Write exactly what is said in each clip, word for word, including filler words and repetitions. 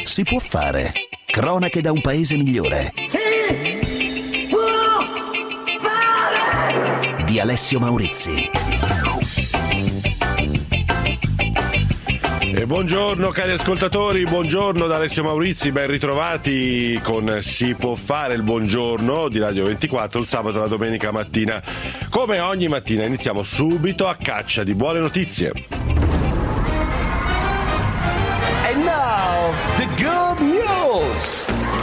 Si può fare. Cronache da un paese migliore. Si può fare! Di Alessio Maurizi. E buongiorno cari ascoltatori, buongiorno da Alessio Maurizi, ben ritrovati con Si può fare, il buongiorno di Radio ventiquattro, il sabato e la domenica mattina. Come ogni mattina iniziamo subito a caccia di buone notizie. And now, the good news!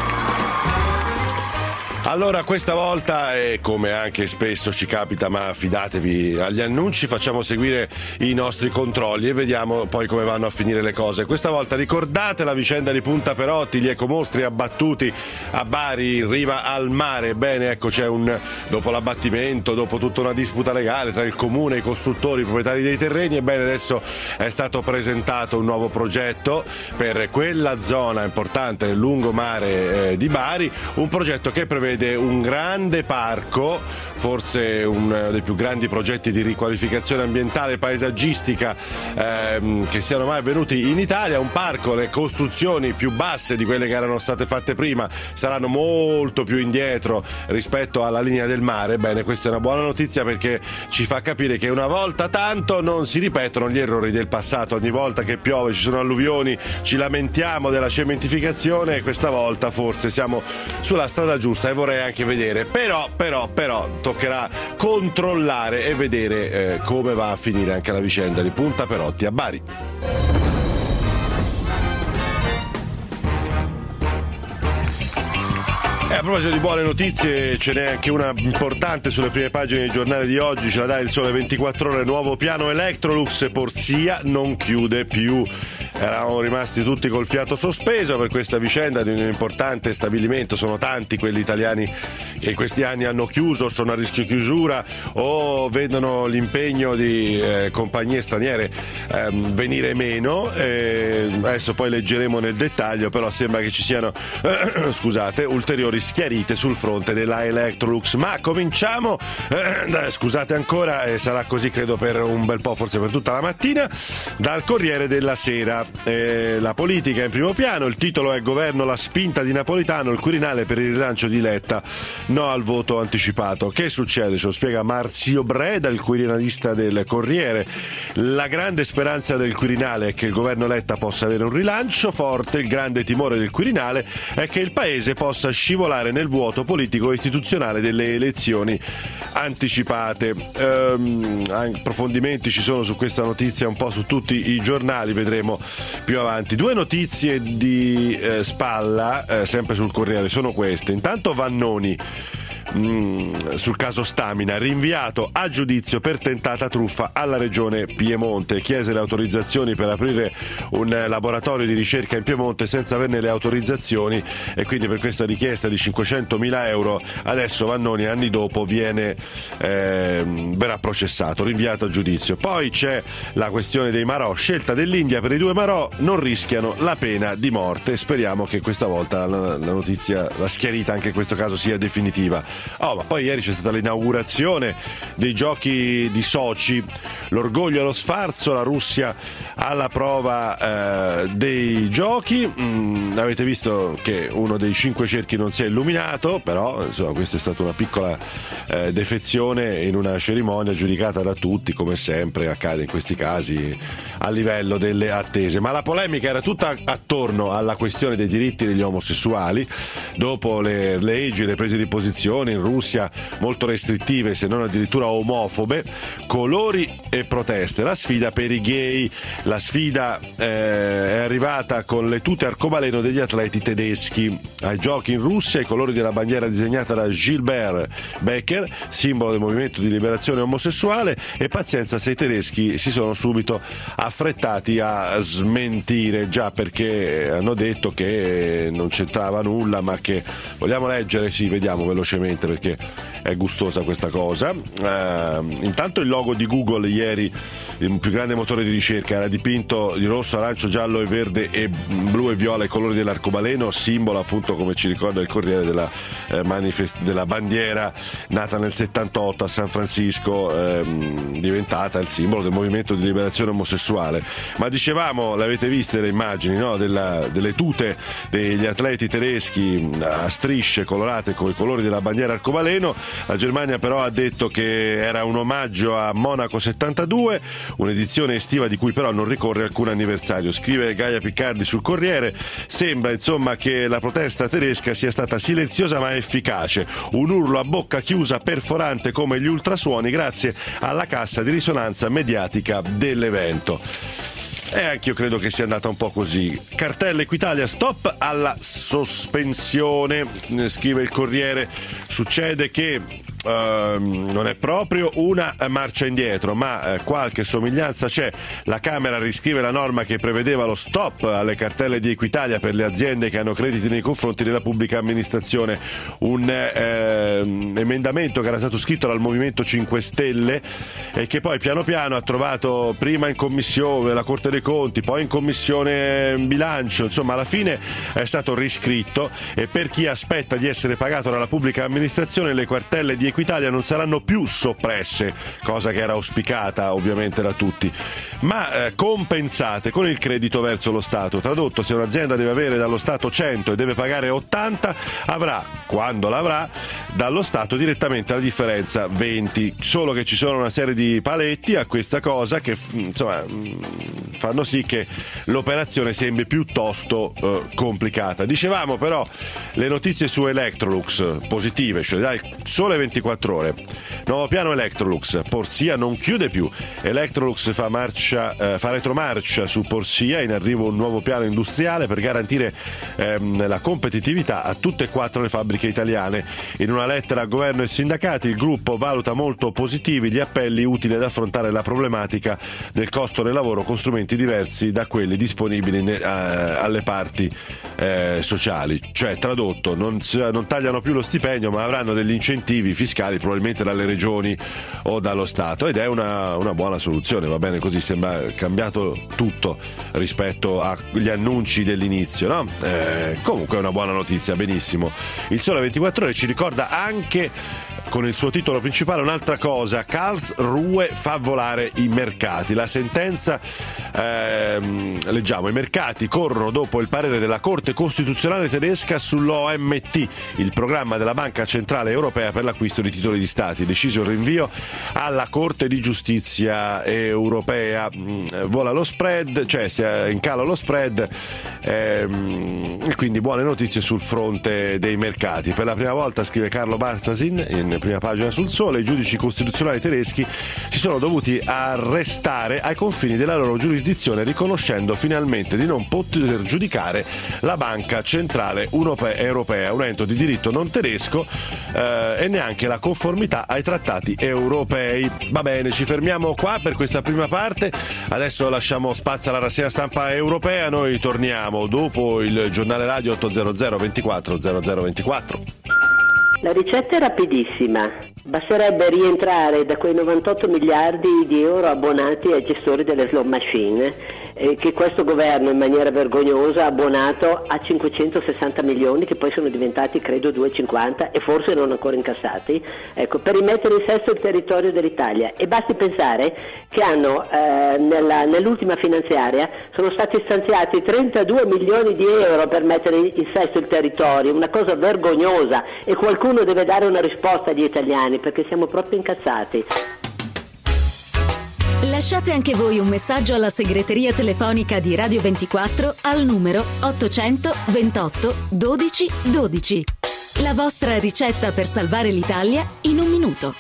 Allora, questa volta, e come anche spesso ci capita, ma fidatevi agli annunci, facciamo seguire i nostri controlli e vediamo poi come vanno a finire le cose. Questa volta ricordate la vicenda di Punta Perotti, gli ecomostri abbattuti a Bari in riva al mare. Bene, ecco, c'è un dopo l'abbattimento, dopo tutta una disputa legale tra il comune, i costruttori, i proprietari dei terreni, ebbene adesso è stato presentato un nuovo progetto per quella zona importante nel lungomare eh, di Bari, un progetto che prevede un grande parco, forse uno dei più grandi progetti di riqualificazione ambientale e paesaggistica ehm, che siano mai avvenuti in Italia. Un parco, le costruzioni più basse di quelle che erano state fatte prima saranno molto più indietro rispetto alla linea del mare. Bene, questa è una buona notizia perché ci fa capire che una volta tanto non si ripetono gli errori del passato. Ogni volta che piove, ci sono alluvioni, ci lamentiamo della cementificazione e questa volta forse siamo sulla strada giusta e vorrei anche vedere, però però però toccherà controllare e vedere eh, come va a finire anche la vicenda di Punta Perotti a Bari. E a proposito di buone notizie, ce n'è anche una importante sulle prime pagine dei giornali di oggi, ce la dà il Sole ventiquattro Ore. Nuovo piano Electrolux, Porzia non chiude più. Eravamo rimasti tutti col fiato sospeso per questa vicenda di un importante stabilimento. Sono tanti quelli italiani che in questi anni hanno chiuso, sono a rischio chiusura o vedono l'impegno di eh, compagnie straniere ehm, venire meno. E adesso poi leggeremo nel dettaglio, però sembra che ci siano eh, scusate, ulteriori schiarite sul fronte della Electrolux. Ma cominciamo, eh, scusate ancora, e sarà così credo per un bel po', forse per tutta la mattina, dal Corriere della Sera. Eh, la politica in primo piano, il titolo è Governo, la spinta di Napolitano, il Quirinale per il rilancio di Letta, no al voto anticipato. Che succede? Ce lo spiega Marzio Breda, il quirinalista del Corriere. La grande speranza del Quirinale è che il governo Letta possa avere un rilancio forte, il grande timore del Quirinale è che il paese possa scivolare nel vuoto politico e istituzionale delle elezioni anticipate. Ehm, approfondimenti ci sono su questa notizia un po' su tutti i giornali, vedremo più avanti. Due notizie di eh, spalla, eh, sempre sul Corriere, sono queste. Intanto Vannoni, Mm, sul caso Stamina, rinviato a giudizio per tentata truffa alla regione Piemonte. Chiese le autorizzazioni per aprire un laboratorio di ricerca in Piemonte senza averne le autorizzazioni e quindi per questa richiesta di cinquecentomila euro adesso Vannoni anni dopo viene eh, verrà processato, rinviato a giudizio. Poi c'è la questione dei Marò, scelta dell'India per i due Marò, non rischiano la pena di morte. Speriamo che questa volta la, la notizia, la schiarita anche in questo caso sia definitiva. Oh, ma poi ieri c'è stata l'inaugurazione dei giochi di Sochi, l'orgoglio e lo sfarzo, la Russia alla prova eh, dei giochi. Mm, avete visto che uno dei cinque cerchi non si è illuminato, però insomma questa è stata una piccola eh, defezione in una cerimonia giudicata da tutti, come sempre accade in questi casi, a livello delle attese. Ma la polemica era tutta attorno alla questione dei diritti degli omosessuali, dopo le leggi, le prese di posizione in Russia molto restrittive, se non addirittura omofobe, colori e proteste. La sfida per i gay, la sfida eh, è arrivata con le tute arcobaleno degli atleti tedeschi. Ai giochi in Russia i colori della bandiera disegnata da Gilbert Becker, simbolo del movimento di liberazione omosessuale, e pazienza se i tedeschi si sono subito affrettati a smentire, già perché hanno detto che non c'entrava nulla, ma che vogliamo leggere, sì, vediamo velocemente. ovviamente, perché è gustosa questa cosa. Uh, intanto il logo di Google ieri, il più grande motore di ricerca, era dipinto di rosso, arancio, giallo e verde e blu e viola, i colori dell'arcobaleno, simbolo appunto, come ci ricorda il Corriere, della, eh, manifest- della bandiera nata nel settantotto a San Francisco, ehm, diventata il simbolo del movimento di liberazione omosessuale. Ma dicevamo, l'avete viste le immagini, no? Della, delle tute degli atleti tedeschi a strisce colorate con i colori della bandiera arcobaleno. La Germania però ha detto che era un omaggio a Monaco settantadue, un'edizione estiva di cui però non ricorre alcun anniversario. Scrive Gaia Piccardi sul Corriere: sembra insomma che la protesta tedesca sia stata silenziosa ma efficace, un urlo a bocca chiusa perforante come gli ultrasuoni, grazie alla cassa di risonanza mediatica dell'evento. E anche io credo che sia andata un po' così. Cartella Equitalia, stop alla sospensione, scrive il Corriere. Succede che uh, non è proprio una marcia indietro, ma uh, qualche somiglianza c'è. La Camera riscrive la norma che prevedeva lo stop alle cartelle di Equitalia per le aziende che hanno crediti nei confronti della pubblica amministrazione. Un uh, emendamento che era stato scritto dal Movimento cinque Stelle e che poi piano piano ha trovato prima in commissione la Corte dei Conti, poi in commissione bilancio, insomma alla fine è stato riscritto, e per chi aspetta di essere pagato dalla pubblica amministrazione le cartelle di Equitalia non saranno più soppresse, cosa che era auspicata ovviamente da tutti, ma eh, compensate con il credito verso lo Stato. Tradotto, se un'azienda deve avere dallo Stato cento e deve pagare ottanta, avrà, quando l'avrà, dallo Stato direttamente la differenza venti, solo che ci sono una serie di paletti a questa cosa che insomma fanno sì che l'operazione sembri piuttosto eh, complicata. Dicevamo però le notizie su Electrolux positive, cioè dai, Sole ventiquattro Ore, nuovo piano Electrolux, Porsia non chiude più, Electrolux fa marcia eh, fa retromarcia su Porsia, in arrivo un nuovo piano industriale per garantire ehm, la competitività a tutte e quattro le fabbriche italiane. In una lettera a governo e sindacati il gruppo valuta molto positivi gli appelli utili ad affrontare la problematica del costo del lavoro con strumenti diversi da quelli disponibili ne, a, alle parti eh, sociali. Cioè, tradotto, non, non tagliano più lo stipendio, ma avranno degli incentivi fiscali probabilmente dalle regioni o dallo Stato, ed è una, una buona soluzione. Va bene così, sembra cambiato tutto rispetto agli annunci dell'inizio, no? Eh, comunque è una buona notizia, benissimo. Il Sole ventiquattro Ore ci ricorda anche, con il suo titolo principale, un'altra cosa: Karlsruhe fa volare i mercati. La sentenza, ehm, leggiamo, i mercati corrono dopo il parere della Corte Costituzionale tedesca sull'O M T, il programma della Banca Centrale Europea per l'acquisto di titoli di Stati. Deciso il rinvio alla Corte di Giustizia Europea. Vola lo spread, cioè si incala lo spread, ehm, e quindi buone notizie sul fronte dei mercati. Per la prima volta, scrive Carlo Barstasin in prima pagina sul Sole, i giudici costituzionali tedeschi si sono dovuti arrestare ai confini della loro giurisdizione, riconoscendo finalmente di non poter giudicare la Banca Centrale Europea, un ente di diritto non tedesco, eh, e neanche la conformità ai trattati europei. Va bene, ci fermiamo qua per questa prima parte, adesso lasciamo spazio alla rassegna stampa europea, noi torniamo dopo il giornale radio ottocento ventiquattro zero zero ventiquattro. La ricetta è rapidissima, basterebbe rientrare da quei novantotto miliardi di euro abbonati ai gestori delle slot machine, eh, che questo governo in maniera vergognosa ha abbonato a cinquecentosessanta milioni, che poi sono diventati credo duecentocinquanta e forse non ancora incassati, ecco, per rimettere in sesto il territorio dell'Italia. E basti pensare che hanno eh, nella, nell'ultima finanziaria sono stati stanziati trentadue milioni di euro per mettere in sesto il territorio, una cosa vergognosa, e qualcuno deve dare una risposta agli italiani, perché siamo proprio incazzati. Lasciate anche voi un messaggio alla segreteria telefonica di Radio ventiquattro al numero ottocento ventotto dodici dodici. La vostra ricetta per salvare l'Italia in un minuto.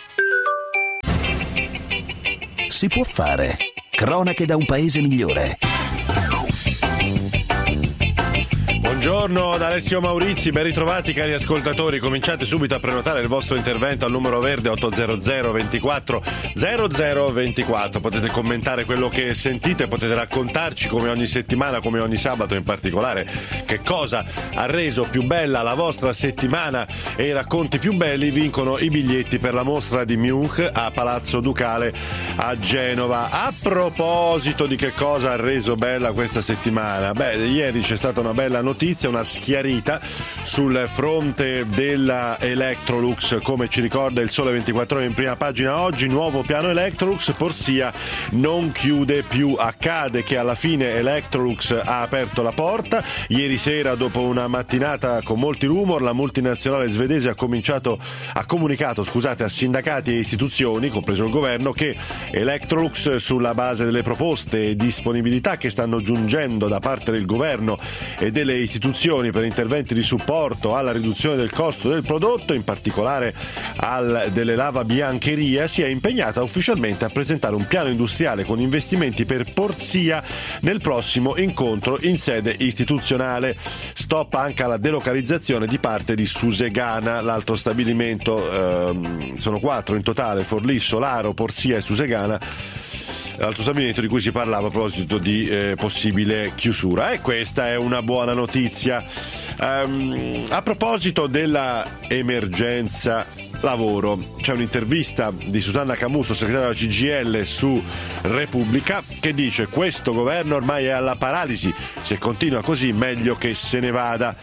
Si può fare. Cronache da un paese migliore. Buongiorno. Buongiorno da Alessio Maurizi, ben ritrovati cari ascoltatori, cominciate subito a prenotare il vostro intervento al numero verde ottocento ventiquattro zero zero ventiquattro, potete commentare quello che sentite, potete raccontarci come ogni settimana, come ogni sabato in particolare, che cosa ha reso più bella la vostra settimana, e i racconti più belli vincono i biglietti per la mostra di Munch a Palazzo Ducale a Genova. A proposito di che cosa ha reso bella questa settimana, beh, ieri c'è stata una bella notizia, una schiarita sul fronte della Electrolux, come ci ricorda il Sole ventiquattro Ore in prima pagina oggi. Nuovo piano Electrolux, Porsia non chiude più. Accade che alla fine Electrolux ha aperto la porta. Ieri sera, dopo una mattinata con molti rumor, la multinazionale svedese ha cominciato ha comunicato scusate a sindacati e istituzioni, compreso il governo, che Electrolux, sulla base delle proposte e disponibilità che stanno giungendo da parte del governo e delle istituzioni per interventi di supporto alla riduzione del costo del prodotto, in particolare al delle lavabiancheria, si è impegnata ufficialmente a presentare un piano industriale con investimenti per Porsia nel prossimo incontro in sede istituzionale. Stop anche alla delocalizzazione di parte di Susegana, l'altro stabilimento, ehm, sono quattro in totale: Forlì, Solaro, Porsia e Susegana, l'altro stabilimento di cui si parlava a proposito di eh, possibile chiusura. E questa è una buona notizia. Um, a proposito della emergenza lavoro, c'è un'intervista di Susanna Camusso, segretaria della C G I L, su Repubblica, che dice: questo governo ormai è alla paralisi, se continua così meglio che se ne vada.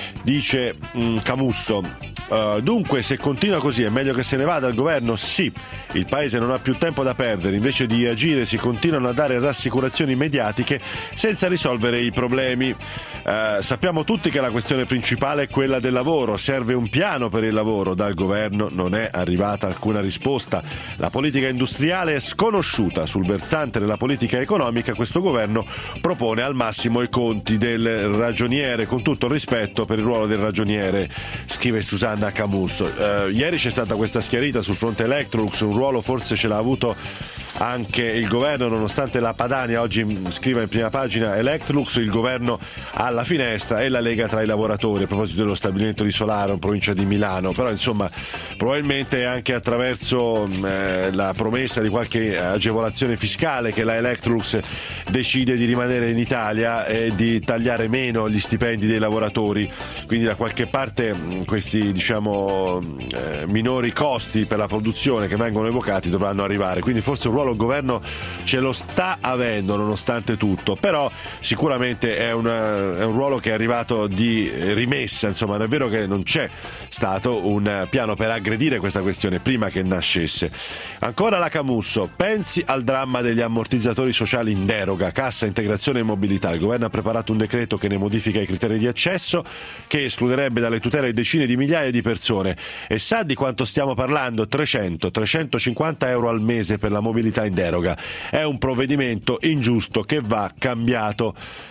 Dice um, Camusso: Uh, dunque, se continua così è meglio che se ne vada il governo? Sì, il paese non ha più tempo da perdere, invece di agire si continuano a dare rassicurazioni mediatiche senza risolvere i problemi. Uh, sappiamo tutti che la questione principale è quella del lavoro, serve un piano per il lavoro, dal governo non è arrivata alcuna risposta, la politica industriale è sconosciuta, sul versante della politica economica questo governo propone al massimo i conti del ragioniere, con tutto il rispetto per il ruolo del ragioniere, scrive Susanna Camusso. Uh, ieri c'è stata questa schiarita sul fronte Electrolux, un ruolo forse ce l'ha avuto anche il governo, nonostante la Padania oggi scriva in prima pagina: Electrolux, il governo alla finestra e la Lega tra i lavoratori, a proposito dello stabilimento di Solaro in provincia di Milano. Però insomma, probabilmente anche attraverso eh, la promessa di qualche agevolazione fiscale che la Electrolux decide di rimanere in Italia e di tagliare meno gli stipendi dei lavoratori, quindi da qualche parte questi diciamo eh, minori costi per la produzione che vengono evocati dovranno arrivare, quindi forse un ruolo il governo ce lo sta avendo nonostante tutto, però sicuramente è, una, è un ruolo che è arrivato di rimessa, insomma non è vero che non c'è stato un piano per aggredire questa questione prima che nascesse. Ancora la Camusso: pensi al dramma degli ammortizzatori sociali in deroga, cassa integrazione e mobilità, il governo ha preparato un decreto che ne modifica i criteri di accesso, che escluderebbe dalle tutele decine di migliaia di persone, e sa di quanto stiamo parlando? trecento trecentocinquanta euro al mese per la mobilità in deroga. È un provvedimento ingiusto che va cambiato,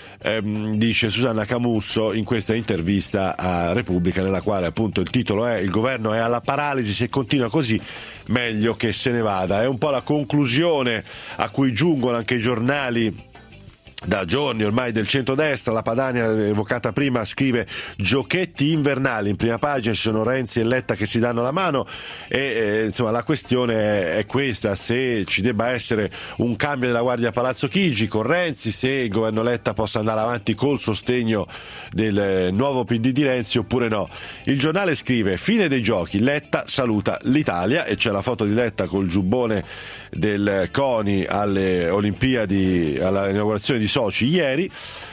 ehm, dice Susanna Camusso in questa intervista a Repubblica, nella quale appunto il titolo è: il governo è alla paralisi, se continua così meglio che se ne vada. È un po' la conclusione a cui giungono anche i giornali da giorni ormai del centrodestra. La Padania, evocata prima, scrive: giochetti invernali. In prima pagina ci sono Renzi e Letta che si danno la mano e eh, insomma la questione è questa: se ci debba essere un cambio della Guardia a Palazzo Chigi con Renzi, se il governo Letta possa andare avanti col sostegno del nuovo P D di Renzi oppure no. Il giornale scrive: fine dei giochi, Letta saluta l'Italia, e c'è la foto di Letta col giubbone del CONI alle Olimpiadi, alla inaugurazione di Sochi ieri.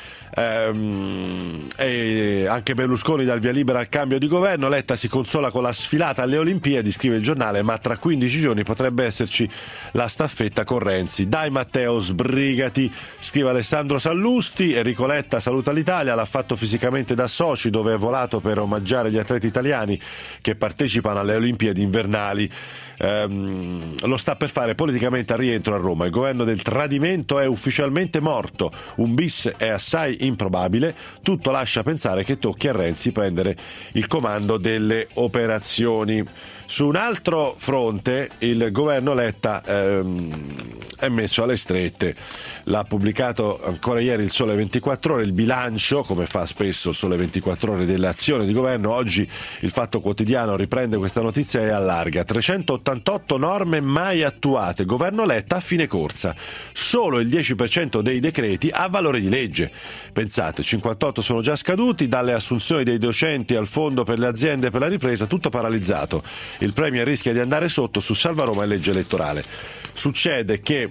Ehm, e anche Berlusconi dà il via libera al cambio di governo. Letta si consola con la sfilata alle Olimpiadi, scrive il giornale, ma tra quindici giorni potrebbe esserci la staffetta con Renzi. Dai Matteo, sbrigati, scrive Alessandro Sallusti. Enrico Letta saluta l'Italia, l'ha fatto fisicamente da Sochi, dove è volato per omaggiare gli atleti italiani che partecipano alle Olimpiadi invernali. Ehm, lo sta per fare politicamente al rientro a Roma. Il governo del tradimento è ufficialmente morto, un bis è assai improbabile, tutto lascia pensare che tocchi a Renzi prendere il comando delle operazioni. Su un altro fronte il governo Letta ehm, è messo alle strette. L'ha pubblicato ancora ieri il Sole ventiquattro Ore, il bilancio, come fa spesso il Sole ventiquattro Ore, delle azioni di governo. Oggi il Fatto Quotidiano riprende questa notizia e allarga: trecentottantotto norme mai attuate, governo Letta a fine corsa, solo il dieci per cento dei decreti ha valore di legge. Pensate, cinquantotto sono già scaduti, dalle assunzioni dei docenti al fondo per le aziende per la ripresa, tutto paralizzato. Il Premier rischia di andare sotto su Salva Roma e legge elettorale. Succede che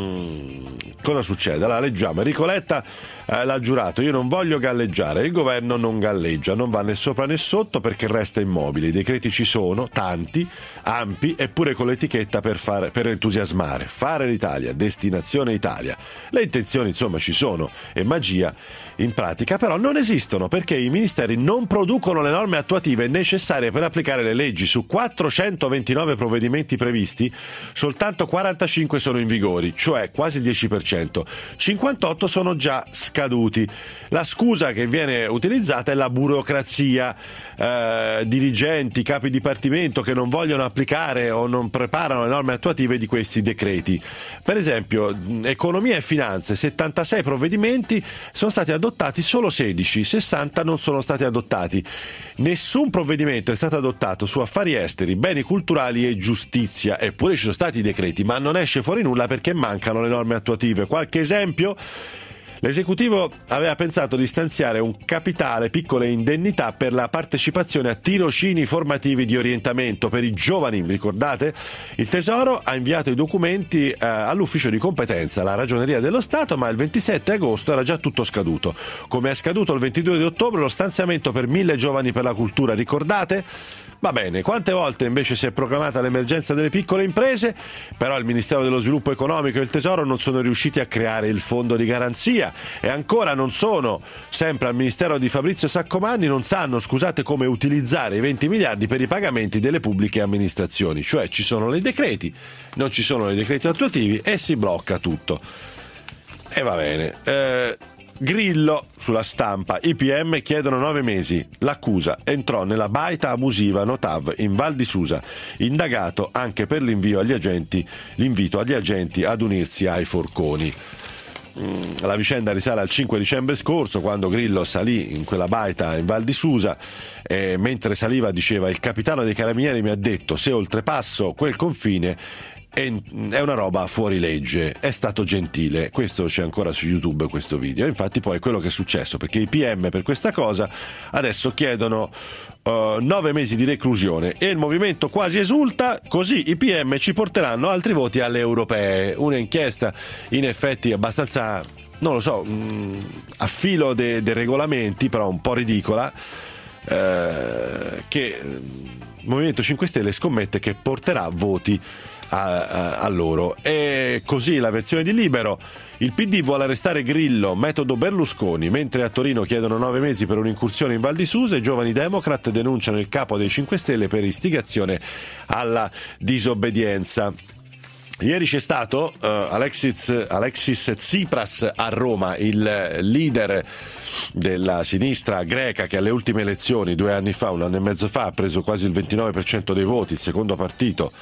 mm, cosa succede? Allora leggiamo: Enrico Letta eh, l'ha giurato, io non voglio galleggiare, il governo non galleggia, non va né sopra né sotto perché resta immobile, i decreti ci sono, tanti, ampi, eppure con l'etichetta per, fare, per entusiasmare, fare l'Italia, destinazione Italia. Le intenzioni insomma ci sono e magia in pratica però non esistono, perché i ministeri non producono le norme attuative necessarie per applicare le leggi. Su quattrocentoventinove provvedimenti previsti soltanto quarantacinque sono in vigore, cioè quasi il dieci per cento, cinquantotto sono già scaduti. La scusa che viene utilizzata è la burocrazia, eh, dirigenti, capi dipartimento che non vogliono applicare o non preparano le norme attuative di questi decreti. Per esempio, economia e finanze, settantasei provvedimenti, sono stati adottati solo sedici, sessanta non sono stati adottati. Nessun provvedimento è stato adottato su affari esteri, beni culturali e giustizia, eppure ci sono stati i decreti, ma non esce fuori nulla perché mancano le norme attuative. Qualche esempio? L'esecutivo aveva pensato di stanziare un capitale, piccole indennità per la partecipazione a tirocini formativi di orientamento per i giovani, ricordate? Il Tesoro ha inviato i documenti eh, all'ufficio di competenza, la Ragioneria dello Stato, ma il ventisette agosto era già tutto scaduto. Come è scaduto il ventidue di ottobre lo stanziamento per mille giovani per la cultura, ricordate? Va bene, quante volte invece si è proclamata l'emergenza delle piccole imprese, però il Ministero dello Sviluppo Economico e il Tesoro non sono riusciti a creare il fondo di garanzia e ancora non sono, sempre al Ministero di Fabrizio Saccomanni, non sanno, scusate, come utilizzare i venti miliardi per i pagamenti delle pubbliche amministrazioni, cioè ci sono i decreti, non ci sono i decreti attuativi e si blocca tutto. E va bene. Eh, Grillo sulla Stampa, i P M chiedono nove mesi, l'accusa entrò nella baita abusiva Notav in Val di Susa, indagato anche per l'invio agli agenti, l'invito agli agenti ad unirsi ai forconi. La vicenda risale al cinque dicembre scorso, quando Grillo salì in quella baita in Val di Susa e mentre saliva diceva: il capitano dei carabinieri mi ha detto se oltrepasso quel confine è una roba fuori legge, è stato gentile. Questo c'è ancora su YouTube, questo video. Infatti poi è quello che è successo, perché i P M per questa cosa adesso chiedono uh, nove mesi di reclusione e il movimento quasi esulta: così i P M ci porteranno altri voti alle europee. Una inchiesta in effetti abbastanza, non lo so, mh, a filo dei de regolamenti, però un po' ridicola, eh, che il Movimento cinque Stelle scommette che porterà voti A, a, a loro. E così la versione di Libero: il P D vuole arrestare Grillo, metodo Berlusconi, mentre a Torino chiedono nove mesi per un'incursione in Val di Susa. I giovani Democrat denunciano il capo dei cinque Stelle per istigazione alla disobbedienza. Ieri c'è stato uh, Alexis, Alexis Tsipras a Roma, il leader della sinistra greca che alle ultime elezioni due anni fa, un anno e mezzo fa, ha preso quasi il ventinove per cento dei voti, il secondo partito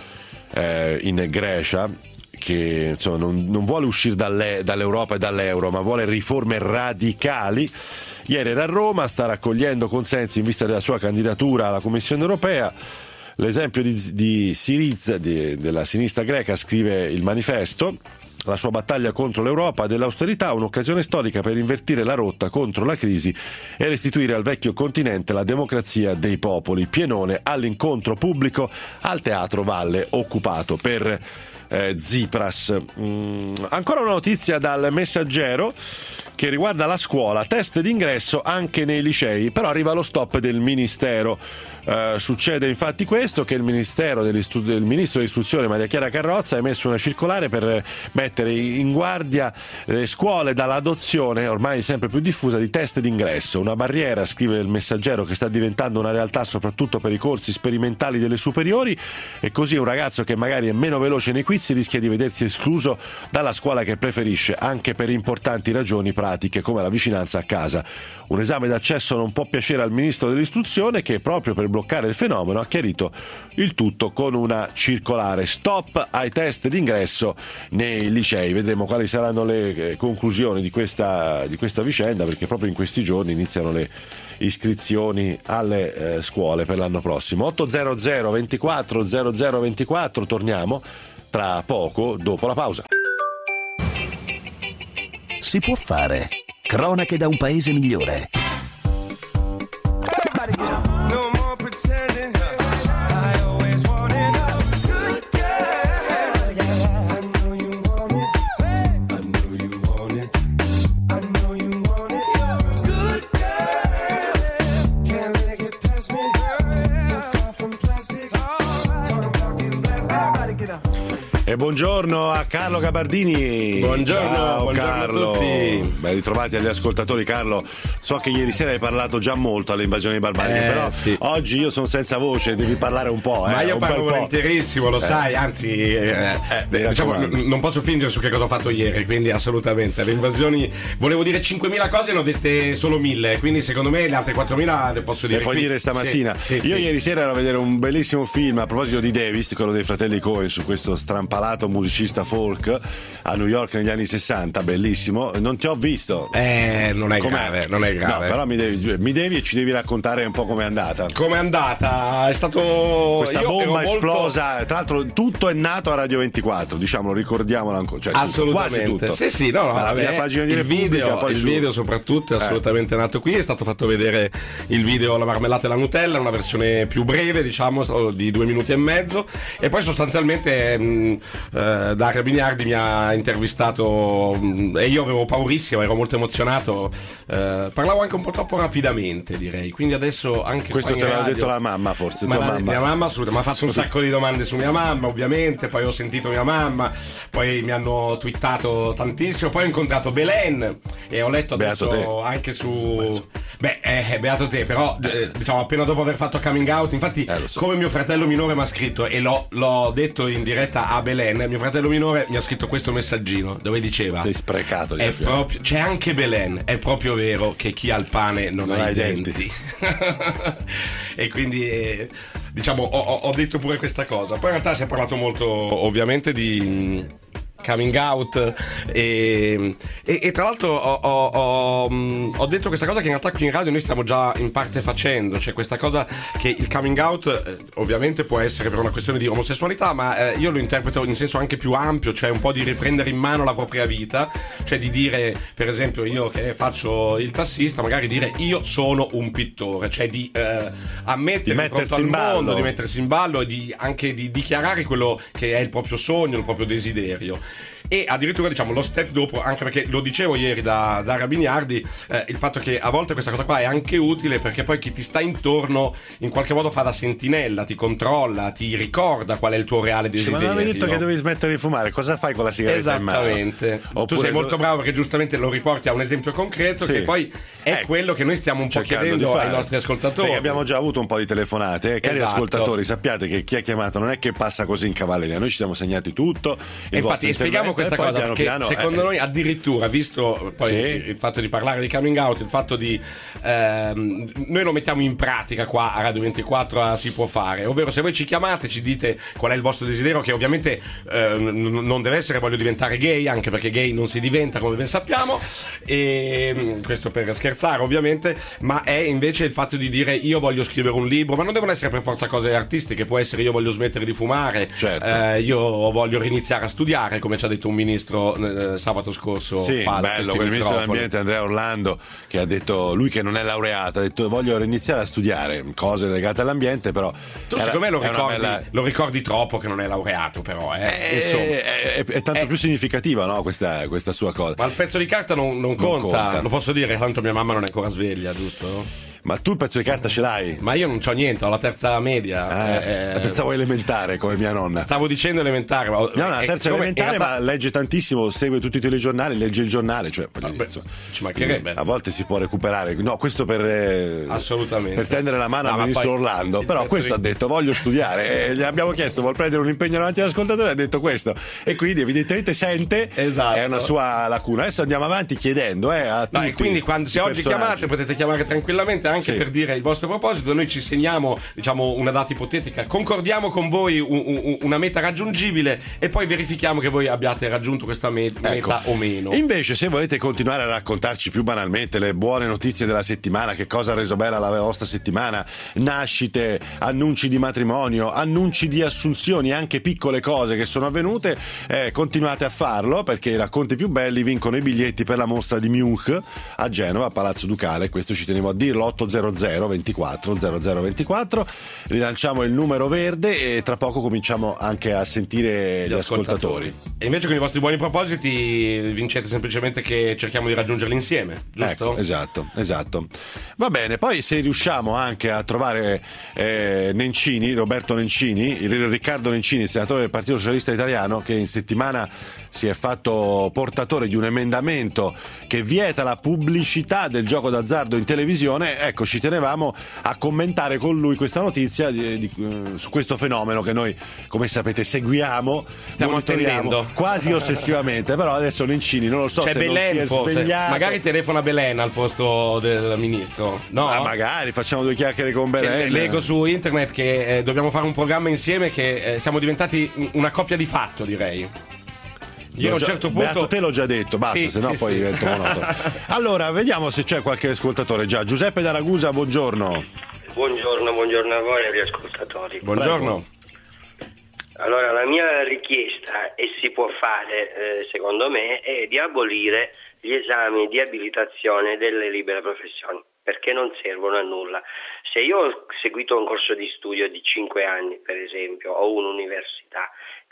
in Grecia, che insomma non, non vuole uscire dalle, dall'Europa e dall'euro, ma vuole riforme radicali. Ieri era a Roma, sta raccogliendo consensi in vista della sua candidatura alla Commissione europea. L'esempio di, di Syriza, di, della sinistra greca, scrive il Manifesto: la sua battaglia contro l'Europa dell'austerità, un'occasione storica per invertire la rotta contro la crisi e restituire al vecchio continente la democrazia dei popoli. Pienone all'incontro pubblico al Teatro Valle occupato per eh, Tsipras. Mm, ancora una notizia dal Messaggero che riguarda la scuola, test d'ingresso anche nei licei, però arriva lo stop del Ministero. Uh, succede infatti questo, che il Ministero del Ministro dell'Istruzione Maria Chiara Carrozza ha emesso una circolare per mettere in guardia le scuole dall'adozione ormai sempre più diffusa di test d'ingresso, una barriera, scrive il Messaggero, che sta diventando una realtà soprattutto per i corsi sperimentali delle superiori, e così un ragazzo che magari è meno veloce nei quiz quiz rischia di vedersi escluso dalla scuola che preferisce, anche per importanti ragioni pratiche come la vicinanza a casa. Un esame d'accesso non può piacere al ministro dell'istruzione, che proprio per bloccare il fenomeno ha chiarito il tutto con una circolare: stop ai test d'ingresso nei licei. Vedremo quali saranno le conclusioni di questa, di questa vicenda, perché proprio in questi giorni iniziano le iscrizioni alle eh, scuole per l'anno prossimo. ottocento ventiquattro zero zero ventiquattro, torniamo tra poco dopo la pausa. Si può fare. Cronache da un paese migliore. No more pretending. I always wanted a good girl. Yeah, I know you want it. I know you want it. I know you want it. Good girl. Can't let it get past me. We're far from plastic. Talking about getting back. Everybody get up. E buongiorno a Carlo Gabardini. Buongiorno, Ciao buongiorno Carlo. a tutti. Ben ritrovati agli ascoltatori. Carlo, so che ieri sera hai parlato già molto all'invasione barbariche, Eh, però sì. oggi io sono senza voce, devi parlare un po'. Ma eh, io un parlo bel po'. volentierissimo, lo Eh. sai, anzi, eh, mi diciamo, raccomando. n- non posso fingere su che cosa ho fatto ieri, quindi assolutamente. Le invasioni, volevo dire cinquemila cose, ne ho dette solo mille, quindi secondo me le altre quattromila le posso dire. E puoi Qui- dire stamattina. Sì, sì, Io sì. ieri sera ero a vedere un bellissimo film a proposito di Davis, quello dei fratelli Coen, su questo strampalato musicista folk a New York negli anni sessanta, bellissimo. Non ti ho visto. Eh, non è Com'è? grave, non è grave. No, però mi devi, mi devi e ci devi raccontare un po' com'è andata. Com'è andata? È stato. Questa io ero bomba molto- esplosa, tra l'altro tutto è nato a Radio ventiquattro, diciamolo, ricordiamolo ancora, cioè tutto, Assolutamente, quasi tutto. sì, sì, no, no, Dalla vabbè, prima pagina di il Repubblica, video, poi il su- video soprattutto è Eh. assolutamente nato qui. È stato fatto vedere il video La marmellata e la Nutella, una versione più breve, diciamo, di due minuti e mezzo. E poi sostanzialmente mh, eh, Daria Biniardi mi ha intervistato mh, e io avevo paurissimo, ero molto emozionato. Eh, parlavo anche un po' troppo rapidamente, direi. Quindi adesso anche Questo qua te in l'ha radio- detto la mamma, forse, Ma tua la- mamma. mia mamma assolutamente, mi ha fatto un Assolutamente. sacco di domande su mia mamma, ovviamente. Poi ho sentito mia mamma, poi mi hanno twittato tantissimo. Poi ho incontrato Belen e ho letto Beato adesso te. anche su. Beh, eh, beato te, però eh, diciamo appena dopo aver fatto coming out, infatti, Eh, lo so. come mio fratello minore mi ha scritto, e l'ho, l'ho detto in diretta a Belen, mio fratello minore mi ha scritto questo messaggino dove diceva: Sei sprecato di è fiamme. proprio, c'è anche Belen, è proprio vero che chi ha il pane non, Non ha ha i i denti. denti. E quindi eh, diciamo ho, ho- ho detto pure questa cosa. Poi in realtà si è parlato molto ovviamente di mh, coming out e, e- e tra l'altro ho, ho- ho, mh, ho detto questa cosa che in realtà qui in radio noi stiamo già in parte facendo, cioè questa cosa che il coming out eh, ovviamente può essere per una questione di omosessualità, ma eh, io lo interpreto in senso anche più ampio, cioè un po' di riprendere in mano la propria vita, cioè di dire, per esempio, io che faccio il tassista, magari dire io sono un pittore, cioè di eh, ammettere Di di fronte mettersi al in ballo. mondo, di mettersi in ballo e di, anche di dichiarare quello che è il proprio sogno, il proprio desiderio. E addirittura, diciamo, lo step dopo, anche perché lo dicevo ieri da Daria Biniardi, eh, il fatto che a volte questa cosa qua è anche utile, perché poi chi ti sta intorno in qualche modo fa da sentinella, ti controlla, ti ricorda qual è il tuo reale Dice, desiderio. ma non avevi detto che dovevi smettere di fumare, cosa fai con la sigaretta in mano? Esattamente. Tu Oppure sei molto do- bravo perché giustamente lo riporti a un esempio concreto, Sì. che poi è Ecco, quello che noi stiamo un po' cercando chiedendo di fare. ai nostri ascoltatori. Perché abbiamo già avuto un po' di telefonate, eh. Cari Esatto. ascoltatori, sappiate che chi ha chiamato non è che passa così in cavalleria, noi ci siamo segnati tutto. il E vostro infatti spieghiamo intervento, questa e poi cosa piano perché piano, secondo eh, noi addirittura, visto poi Sì. il fatto di parlare di coming out, il fatto di ehm, noi lo mettiamo in pratica qua a Radio ventiquattro a Si Può Fare, ovvero se voi ci chiamate, ci dite qual è il vostro desiderio, che ovviamente eh, n- non deve essere voglio diventare gay, anche perché gay non si diventa, come ben sappiamo, e questo per scherzare ovviamente, ma è invece il fatto di dire io voglio scrivere un libro, ma non devono essere per forza cose artistiche, può essere io voglio smettere di fumare, Certo. eh, io voglio riniziare a studiare, come ci ha detto un ministro eh, sabato scorso. Sì, qua, da bello, questi quel ministro microfoni. dell'ambiente Andrea Orlando, che ha detto, lui che non è laureato, ha detto voglio iniziare a studiare cose legate all'ambiente, però Tu era- secondo me lo è una ricordi, bella- lo ricordi troppo che non è laureato, però eh. È, Insomma. è- è- è tanto Eh. più significativa, no, questa, questa sua cosa. Ma il pezzo di carta non, non conta. conta. Lo posso dire, tanto mia mamma non è ancora sveglia, giusto? Ma tu il pezzo di carta ce l'hai? Ma io non c'ho niente, ho la terza media. Eh, eh, pensavo elementare come mia nonna. Stavo dicendo elementare. Ma, No, no, la eh, terza siccome elementare, in realtà- ma legge tantissimo, segue tutti i telegiornali, legge il giornale, cioè voglio dire, beh, insomma, ci mancherebbe. a volte si può recuperare. No, questo per eh, Assolutamente. per tendere la mano No, al ma ministro poi Orlando. il Però pezzo questo di- ha detto voglio studiare, e gli abbiamo chiesto vuol prendere un impegno davanti all'ascoltatore, ha detto questo, e quindi evidentemente sente. Esatto. È una sua lacuna. Adesso andiamo avanti chiedendo eh, a No, tutti e quindi quando, se i oggi personaggi. chiamate potete chiamare tranquillamente anche Sì. per dire il vostro proposito. Noi ci segniamo, diciamo, una data ipotetica, concordiamo con voi un- un- una meta raggiungibile e poi verifichiamo che voi abbiate raggiunto questa me- meta Ecco. o meno. Invece, se volete continuare a raccontarci più banalmente le buone notizie della settimana, che cosa ha reso bella la vostra settimana, nascite, annunci di matrimonio, annunci di assunzioni, anche piccole cose che sono avvenute, eh, continuate a farlo, perché i racconti più belli vincono i biglietti per la mostra di Munch a Genova, a Palazzo Ducale. Questo ci tenevo a dirlo. Ottocento ventiquattro zero zero ventiquattro, rilanciamo il numero verde e tra poco cominciamo anche a sentire gli, ascoltatori. E invece con i vostri buoni propositi vincete semplicemente che cerchiamo di raggiungerli insieme, giusto? Ecco, esatto, esatto. Va bene, poi se riusciamo anche a trovare eh, Nencini, Roberto Nencini, il Riccardo Nencini, senatore del Partito Socialista Italiano, che in settimana si è fatto portatore di un emendamento che vieta la pubblicità del gioco d'azzardo in televisione, ecco, ci tenevamo a commentare con lui questa notizia di, di, eh, su questo fenomeno che noi, come sapete, seguiamo, Stiamo monitoriamo attendendo. quasi ossessivamente, però adesso Nencini non lo so C'è se non si Belen è forse. svegliato. Magari telefona Belen al posto del ministro. No? Ma magari facciamo due chiacchiere con Che Belen. leggo su internet che eh, dobbiamo fare un programma insieme, che eh, siamo diventati un- una coppia di fatto, direi. Io a un L'ho già- certo Beato, punto te l'ho già detto, basta, Sì, se no sì, poi sì. divento monotono. Allora, vediamo se c'è qualche ascoltatore già. Giuseppe da Ragusa, buongiorno. Buongiorno, buongiorno a voi e agli ascoltatori. Buongiorno. Allora, la mia richiesta, e si può fare eh, secondo me, è di abolire gli esami di abilitazione delle libere professioni, perché non servono a nulla. Se io ho seguito un corso di studio di cinque anni, per esempio, o un'università,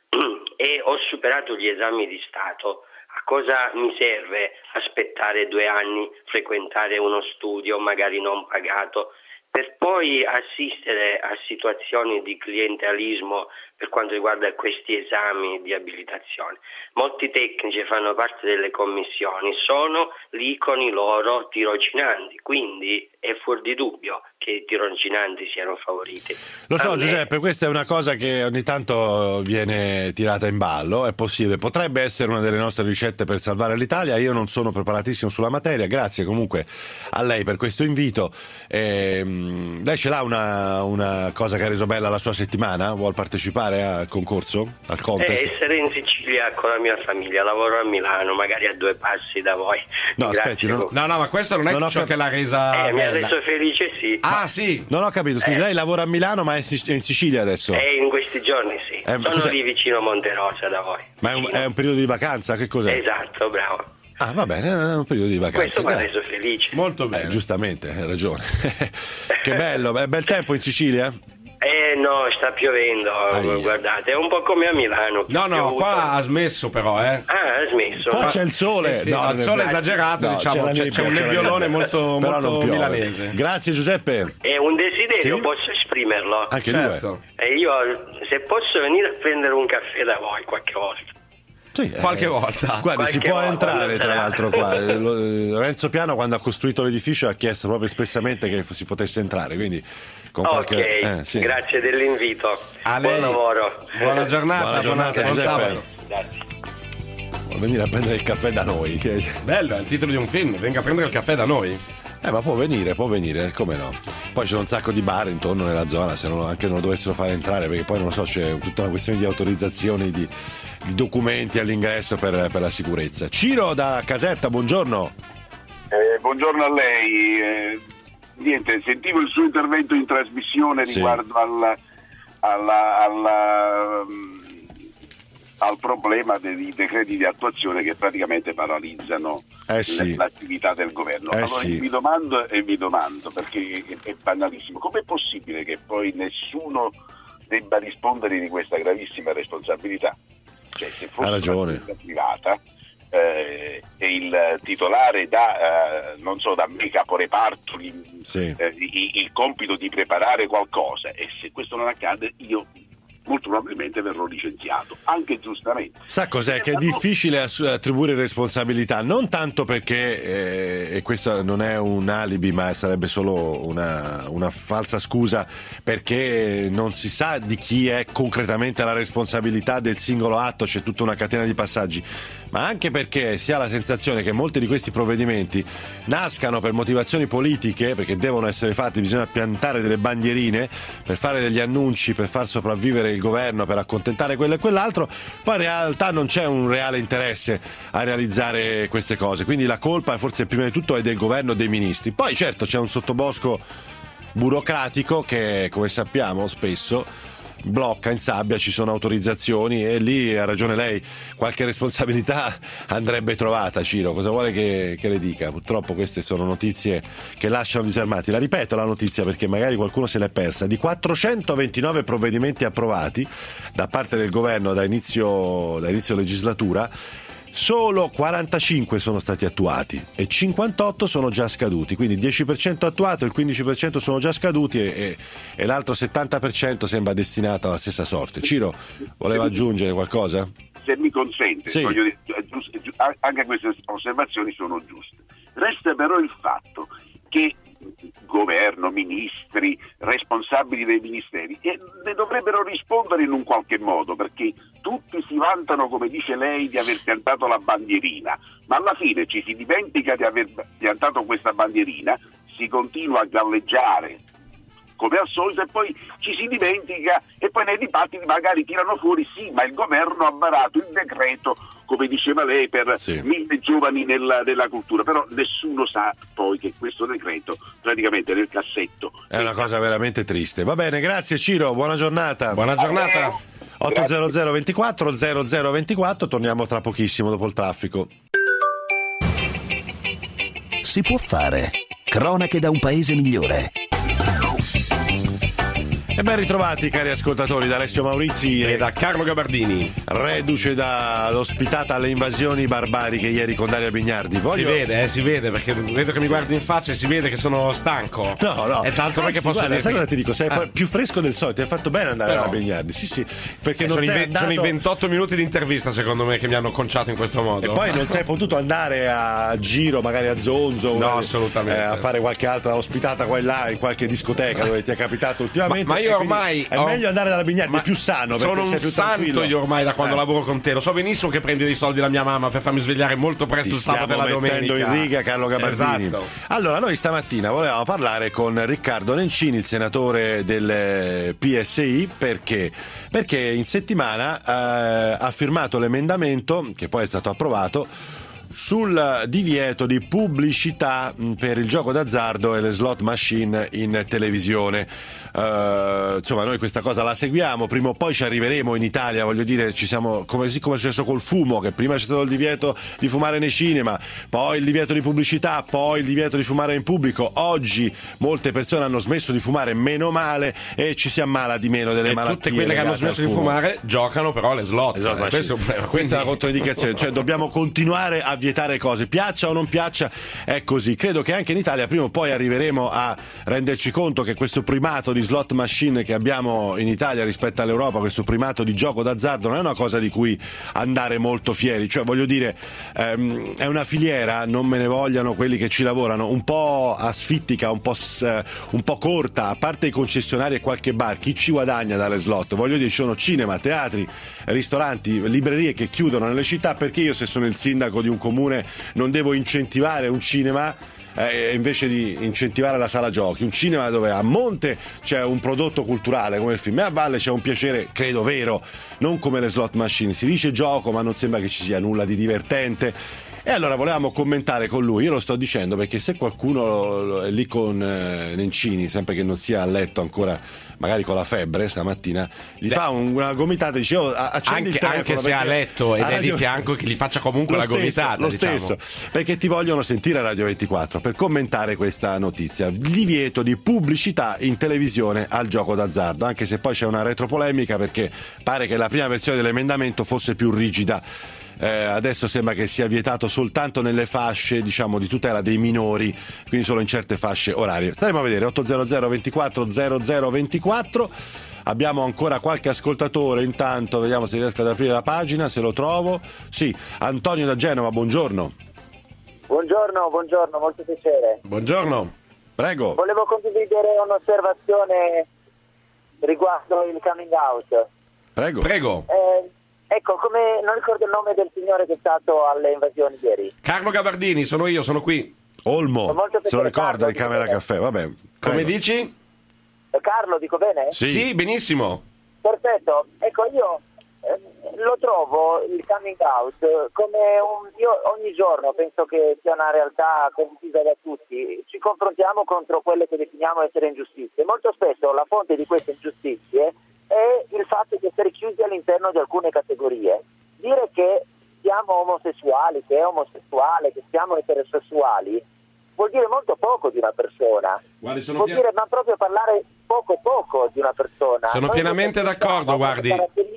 e ho superato gli esami di Stato, a cosa mi serve aspettare due anni, frequentare uno studio magari non pagato, per poi assistere a situazioni di clientelismo per quanto riguarda questi esami di abilitazione? Molti tecnici fanno parte delle commissioni, sono lì con i loro tirocinanti, quindi è fuori di dubbio che i tirocinanti siano favoriti. Lo so A me- Giuseppe, questa è una cosa che ogni tanto viene tirata in ballo, è possibile, potrebbe essere una delle nostre ricette per salvare l'Italia. Io non sono preparatissimo sulla materia, grazie comunque a lei per questo invito. Ehm, lei ce l'ha una, una cosa che ha reso bella la sua settimana? Vuol partecipare al concorso? Al contest? Eh, essere in Sicilia con la mia famiglia, lavoro a Milano, magari a due passi da voi. No, Grazie. aspetti, non- No, no, ma questo non è Non ho ciò cap- che l'ha resa Eh, mi ha bella. reso felice, sì. Ah, sì. Non ho capito, scusi, Eh. lei lavora a Milano ma è in Sic- è in Sicilia adesso? Eh, in questi giorni sì. Eh, ma Sono cos'è? lì vicino a Monterosa da voi. Ma è un, Vicino. è un periodo di vacanza? Che cos'è? Esatto, bravo. Ah, va bene, è un periodo di vacanza. Questo mi ha dai. reso felice. Molto bene. Eh, giustamente, hai ragione. Che bello, è bel tempo in Sicilia? Eh no, sta piovendo, Ahia. guardate, è un po' come a Milano. No, no, Piovuto. qua ha smesso però, eh. Ah, ha smesso. Qua Ma- c'è il sole. Sì, sì, No, no, il non è sole vero. esagerato, No, diciamo, la c'è- nebbia, c'è un la nebbiolone nebbia. molto- Però molto non piove. milanese. Grazie Giuseppe. È un desiderio, Sì? posso esprimerlo? Anche Certo. E io, se posso venire a prendere un caffè da voi qualche volta. due. Sì, eh, Qualche volta. Guardi, si Qualche può volta, entrare quando tra sarà. l'altro qua. Eh, lo- eh, Lorenzo Piano quando ha costruito l'edificio ha chiesto proprio espressamente che si potesse entrare, quindi con Ok, qualche... eh, sì. grazie dell'invito. A Buon lei. lavoro. Buona giornata, Buona giornata, buon Giuseppe. sabato. Grazie. Vuol venire a prendere il caffè da noi. che- Bello, è il titolo di un film, venga a prendere il caffè da noi. Eh, ma può venire, può venire, come no? Poi c'è un sacco di bar intorno nella zona, se non, anche non lo dovessero fare entrare, perché poi non lo so, c'è tutta una questione di autorizzazioni, di, di documenti all'ingresso per, per la sicurezza. Ciro da Caserta, buongiorno. Eh, buongiorno a lei. Eh, niente, sentivo il suo intervento in trasmissione Sì. riguardo al, alla, alla, mm, al problema dei decreti di attuazione che praticamente paralizzano Eh sì. le- l'attività del governo. Eh allora sì. io mi domando e mi domando, perché è, è banalissimo, com'è possibile che poi nessuno debba rispondere di questa gravissima responsabilità? Cioè, se fosse Ha ragione. un'azienda privata, eh, e il titolare dà, eh, non so, da me caporeparto il, Sì. eh, il, il compito di preparare qualcosa, e se questo non accade io molto probabilmente verrò licenziato, anche giustamente. Sa cos'è? Che è difficile ass- attribuire responsabilità, non tanto perché, eh, e questo non è un alibi, ma sarebbe solo una, una falsa scusa, perché non si sa di chi è concretamente la responsabilità del singolo atto, c'è tutta una catena di passaggi, ma anche perché si ha la sensazione che molti di questi provvedimenti nascano per motivazioni politiche, perché devono essere fatti, bisogna piantare delle bandierine per fare degli annunci, per far sopravvivere il governo, per accontentare quello e quell'altro, poi in realtà non c'è un reale interesse a realizzare queste cose, quindi la colpa forse prima di tutto è del governo e dei ministri. Poi certo c'è un sottobosco burocratico che, come sappiamo, spesso blocca, insabbia, ci sono autorizzazioni, e lì ha ragione lei, qualche responsabilità andrebbe trovata. Ciro, cosa vuole che, che le dica? Purtroppo queste sono notizie che lasciano disarmati. La ripeto la notizia perché magari qualcuno se l'è persa: di quattrocentoventinove provvedimenti approvati da parte del governo da inizio, da inizio legislatura, solo quarantacinque sono stati attuati e cinquantotto sono già scaduti, quindi il dieci per cento attuato, il quindici per cento sono già scaduti e, e, e l'altro settanta per cento sembra destinato alla stessa sorte. Ciro, voleva aggiungere qualcosa? Se mi consente, Sì. voglio dire, è giusto- è giu- anche queste osservazioni sono giuste. Resta però il fatto che governo, ministri, responsabili dei ministeri e ne dovrebbero rispondere in un qualche modo, perché tutti si vantano, come dice lei, di aver piantato la bandierina, ma alla fine ci si dimentica di aver piantato questa bandierina, si continua a galleggiare come al solito e poi ci si dimentica, e poi nei dibattiti magari tirano fuori sì, ma il governo ha varato il decreto, come diceva lei, per Sì. mille giovani nella, nella cultura, però nessuno sa poi che questo decreto praticamente nel cassetto È una cosa veramente triste. Va bene, grazie Ciro, buona giornata. Buona giornata. otto zero zero ventiquattro zero zero ventiquattro, torniamo tra pochissimo dopo il traffico. Si può fare. Cronache da un paese migliore. E ben ritrovati cari ascoltatori da Alessio Maurizi E e da Carlo Gabardini. reduce dall'ospitata alle invasioni barbariche ieri con Daria Bignardi. Voglio... Si vede, eh, si vede, perché vedo che mi guardi in faccia e si vede che sono stanco. No, no. È tanto perché Anzi, posso guarda, dirti- sai cosa ti dico? Sei Ah. più fresco del solito, hai fatto bene andare Però- alla Bignardi. Sì, sì, perché Eh, non sono, i sei ve- andato... sono i ventotto minuti di intervista secondo me che mi hanno conciato in questo modo. E poi non sei potuto andare a giro, magari a Zonzo, No, una- assolutamente. eh, a fare qualche altra ospitata qua e là in qualche discoteca dove ti è capitato ultimamente. Ma- ma io E quindi ormai è ho- meglio andare dalla Bignardi, Ma è più sano. sono perché un sei più santo tranquillo. io ormai da quando Eh. lavoro con te. Lo so benissimo che prendi dei soldi da mia mamma per farmi svegliare molto presto Ti il sabato e stiamo la mettendo domenica. in riga, Carlo Gabardini. Esatto. Allora, noi stamattina volevamo parlare con Riccardo Nencini, il senatore del P S I, perché? Perché in settimana eh, ha firmato l'emendamento, che poi è stato approvato, sul divieto di pubblicità mh, per il gioco d'azzardo e le slot machine in televisione. Uh, insomma, noi questa cosa la seguiamo, prima o poi ci arriveremo in Italia, voglio dire, ci siamo come, sì, come è successo col fumo, che prima c'è stato il divieto di fumare nei cinema, poi il divieto di pubblicità, poi il divieto di fumare in pubblico. Oggi molte persone hanno smesso di fumare, meno male, e ci si ammala di meno delle E malattie tutte quelle che hanno legate al smesso di fumo. fumare giocano però alle slot. Esatto, Eh, ma questo è sì. un problema. Questa è la Quindi- controindicazione, cioè dobbiamo continuare a vietare cose, piaccia o non piaccia, è così. Credo che anche in Italia prima o poi arriveremo a renderci conto che questo primato di slot machine che abbiamo in Italia rispetto all'Europa, questo primato di gioco d'azzardo, non è una cosa di cui andare molto fieri, cioè voglio dire, ehm, è una filiera, non me ne vogliano quelli che ci lavorano, un po' asfittica, un po', s- eh, un po' corta, a parte i concessionari e qualche bar, chi ci guadagna dalle slot? Voglio dire, ci sono cinema, teatri, ristoranti, librerie che chiudono nelle città, perché io, se sono il sindaco di un comune, non devo incentivare un cinema eh, invece di incentivare la sala giochi, un cinema dove a monte c'è un prodotto culturale come il film e a valle c'è un piacere, credo vero, non come le slot machine, si dice gioco ma non sembra che ci sia nulla di divertente. E allora volevamo commentare con lui, io lo sto dicendo perché se qualcuno è lì con eh, Nencini, sempre che non sia a letto ancora, magari con la febbre stamattina, gli Beh, fa un- una gomitata e dice oh, accendi Anche, il telefono, anche se è a perché letto ed a è di Radio- fianco, che gli faccia comunque lo la stesso, gomitata. lo diciamo. stesso, perché ti vogliono sentire a Radio ventiquattro per commentare questa notizia, divieto di pubblicità in televisione al gioco d'azzardo, anche se poi c'è una retropolemica perché pare che la prima versione dell'emendamento fosse più rigida. eh, adesso sembra che sia vietato soltanto nelle fasce, diciamo, di tutela dei minori, quindi solo in certe fasce orarie. Staremo a vedere. Ottocento ventiquattro zero zero ventiquattro. Abbiamo ancora qualche ascoltatore, intanto vediamo se riesco ad aprire la pagina, se lo trovo. Sì, Antonio da Genova, buongiorno. Buongiorno, buongiorno, molto piacere. Buongiorno. Prego. Volevo condividere un'osservazione riguardo il coming out. Prego. Prego. Eh, ecco, come non ricordo il nome del signore che è stato alle invasioni ieri. Carlo Gabardini, sono io, sono qui. Olmo, Molto se lo piacere, ricorda Carlo, di Camera dico Caffè, vabbè. Come Prego. dici? Eh, Carlo, dico bene? Sì. Sì, benissimo. Perfetto, ecco io eh, lo trovo il coming out come un, io ogni giorno penso che sia una realtà condivisa da tutti, ci confrontiamo contro quelle che definiamo essere ingiustizie, molto spesso la fonte di queste ingiustizie è il fatto di essere chiusi all'interno di alcune categorie, dire che siamo omosessuali, che è omosessuale, che siamo eterosessuali vuol dire molto poco di una persona. Guardi, sono vuol pia- dire ma proprio parlare poco poco di una persona. Sono Noi pienamente d'accordo, guardi.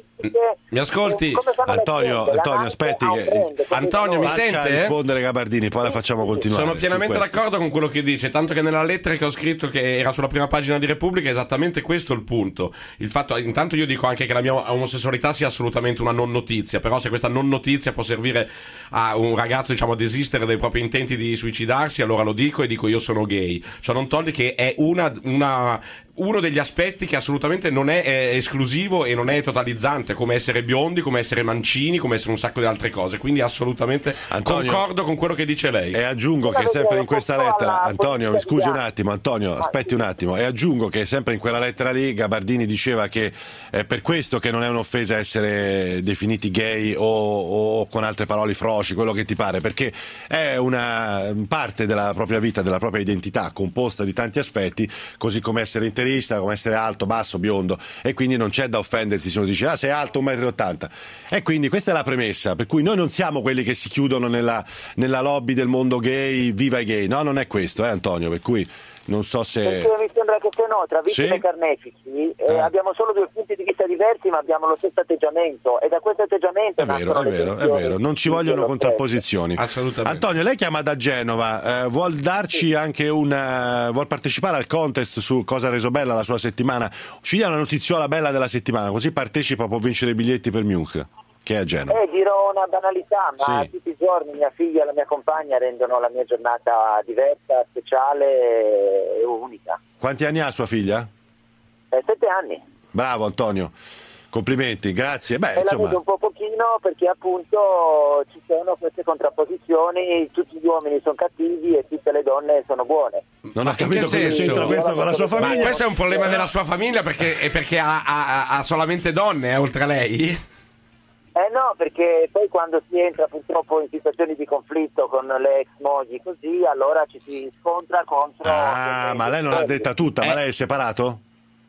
Mi ascolti? Come fanno le Antonio, aziende? La Antonio, Nike aspetti ha un che- brand, come Antonio, mi fanno- Faccia sente? rispondere Gabardini, poi la facciamo continuare. Sono su pienamente questo. d'accordo con quello che dice, tanto che nella lettera che ho scritto, che era sulla prima pagina di Repubblica, è esattamente questo il punto. Il fatto, intanto io dico anche che la mia omosessualità sia assolutamente una non notizia, però se questa non notizia può servire a un ragazzo, diciamo, a desistere dai propri intenti di suicidarsi, allora lo dico e dico io sono gay. Ciò non toglie che è una, una uno degli aspetti che assolutamente non è, è esclusivo e non è totalizzante, come essere biondi, come essere mancini, come essere un sacco di altre cose, quindi assolutamente Antonio, concordo con quello che dice lei. E aggiungo che sempre in questa lettera, Antonio, mi scusi un attimo, Antonio, aspetti un attimo, e aggiungo che sempre in quella lettera lì Gabardini diceva che è per questo che non è un'offesa essere definiti gay o, o con altre parole froci, quello che ti pare, perché è una parte della propria vita, della propria identità, composta di tanti aspetti, così come essere interista, come essere alto, basso, biondo, e quindi non c'è da offendersi se uno dice ah sei alto un metro e ottanta, e quindi questa è la premessa, per cui noi non siamo quelli che si chiudono nella, nella lobby del mondo gay, viva i gay, no, non è questo, eh Antonio, per cui non so se... Perché mi sembra che se no, tra vittime Sì? e carnefici eh, Ah. abbiamo solo due punti di vista diversi, ma abbiamo lo stesso atteggiamento, e da questo atteggiamento È vero, nascono è le vero, è tensioni vero, non ci di vogliono quello contrapposizioni. Assolutamente. Antonio, lei chiama da Genova, eh, vuol darci anche una... vuol partecipare al contest su Cosa ha reso bella la sua settimana? Ci dia una notiziola bella della settimana, così partecipa, può vincere i biglietti per Munch, che è a Genova. Eh, dirò una banalità, ma Sì. tutti i giorni mia figlia e la mia compagna rendono la mia giornata diversa, speciale e unica. Quanti anni ha sua figlia? Eh, sette anni. Bravo Antonio, complimenti, grazie. Beh, E la insomma, vedo un po' pochino perché appunto ci sono queste contrapposizioni, tutti gli uomini sono cattivi e tutte le donne sono buone. non ho In che capito cosa senso? c'entra questo con la sua Ma famiglia. questo è un problema della sua famiglia perché, è perché ha, ha- ha solamente donne, eh, oltre a lei? Eh no, perché poi quando si entra purtroppo in situazioni di conflitto con le ex mogli così, allora ci si scontra contro... Ah, ma lei non l'ha detta tutta, ma Eh. lei è separato?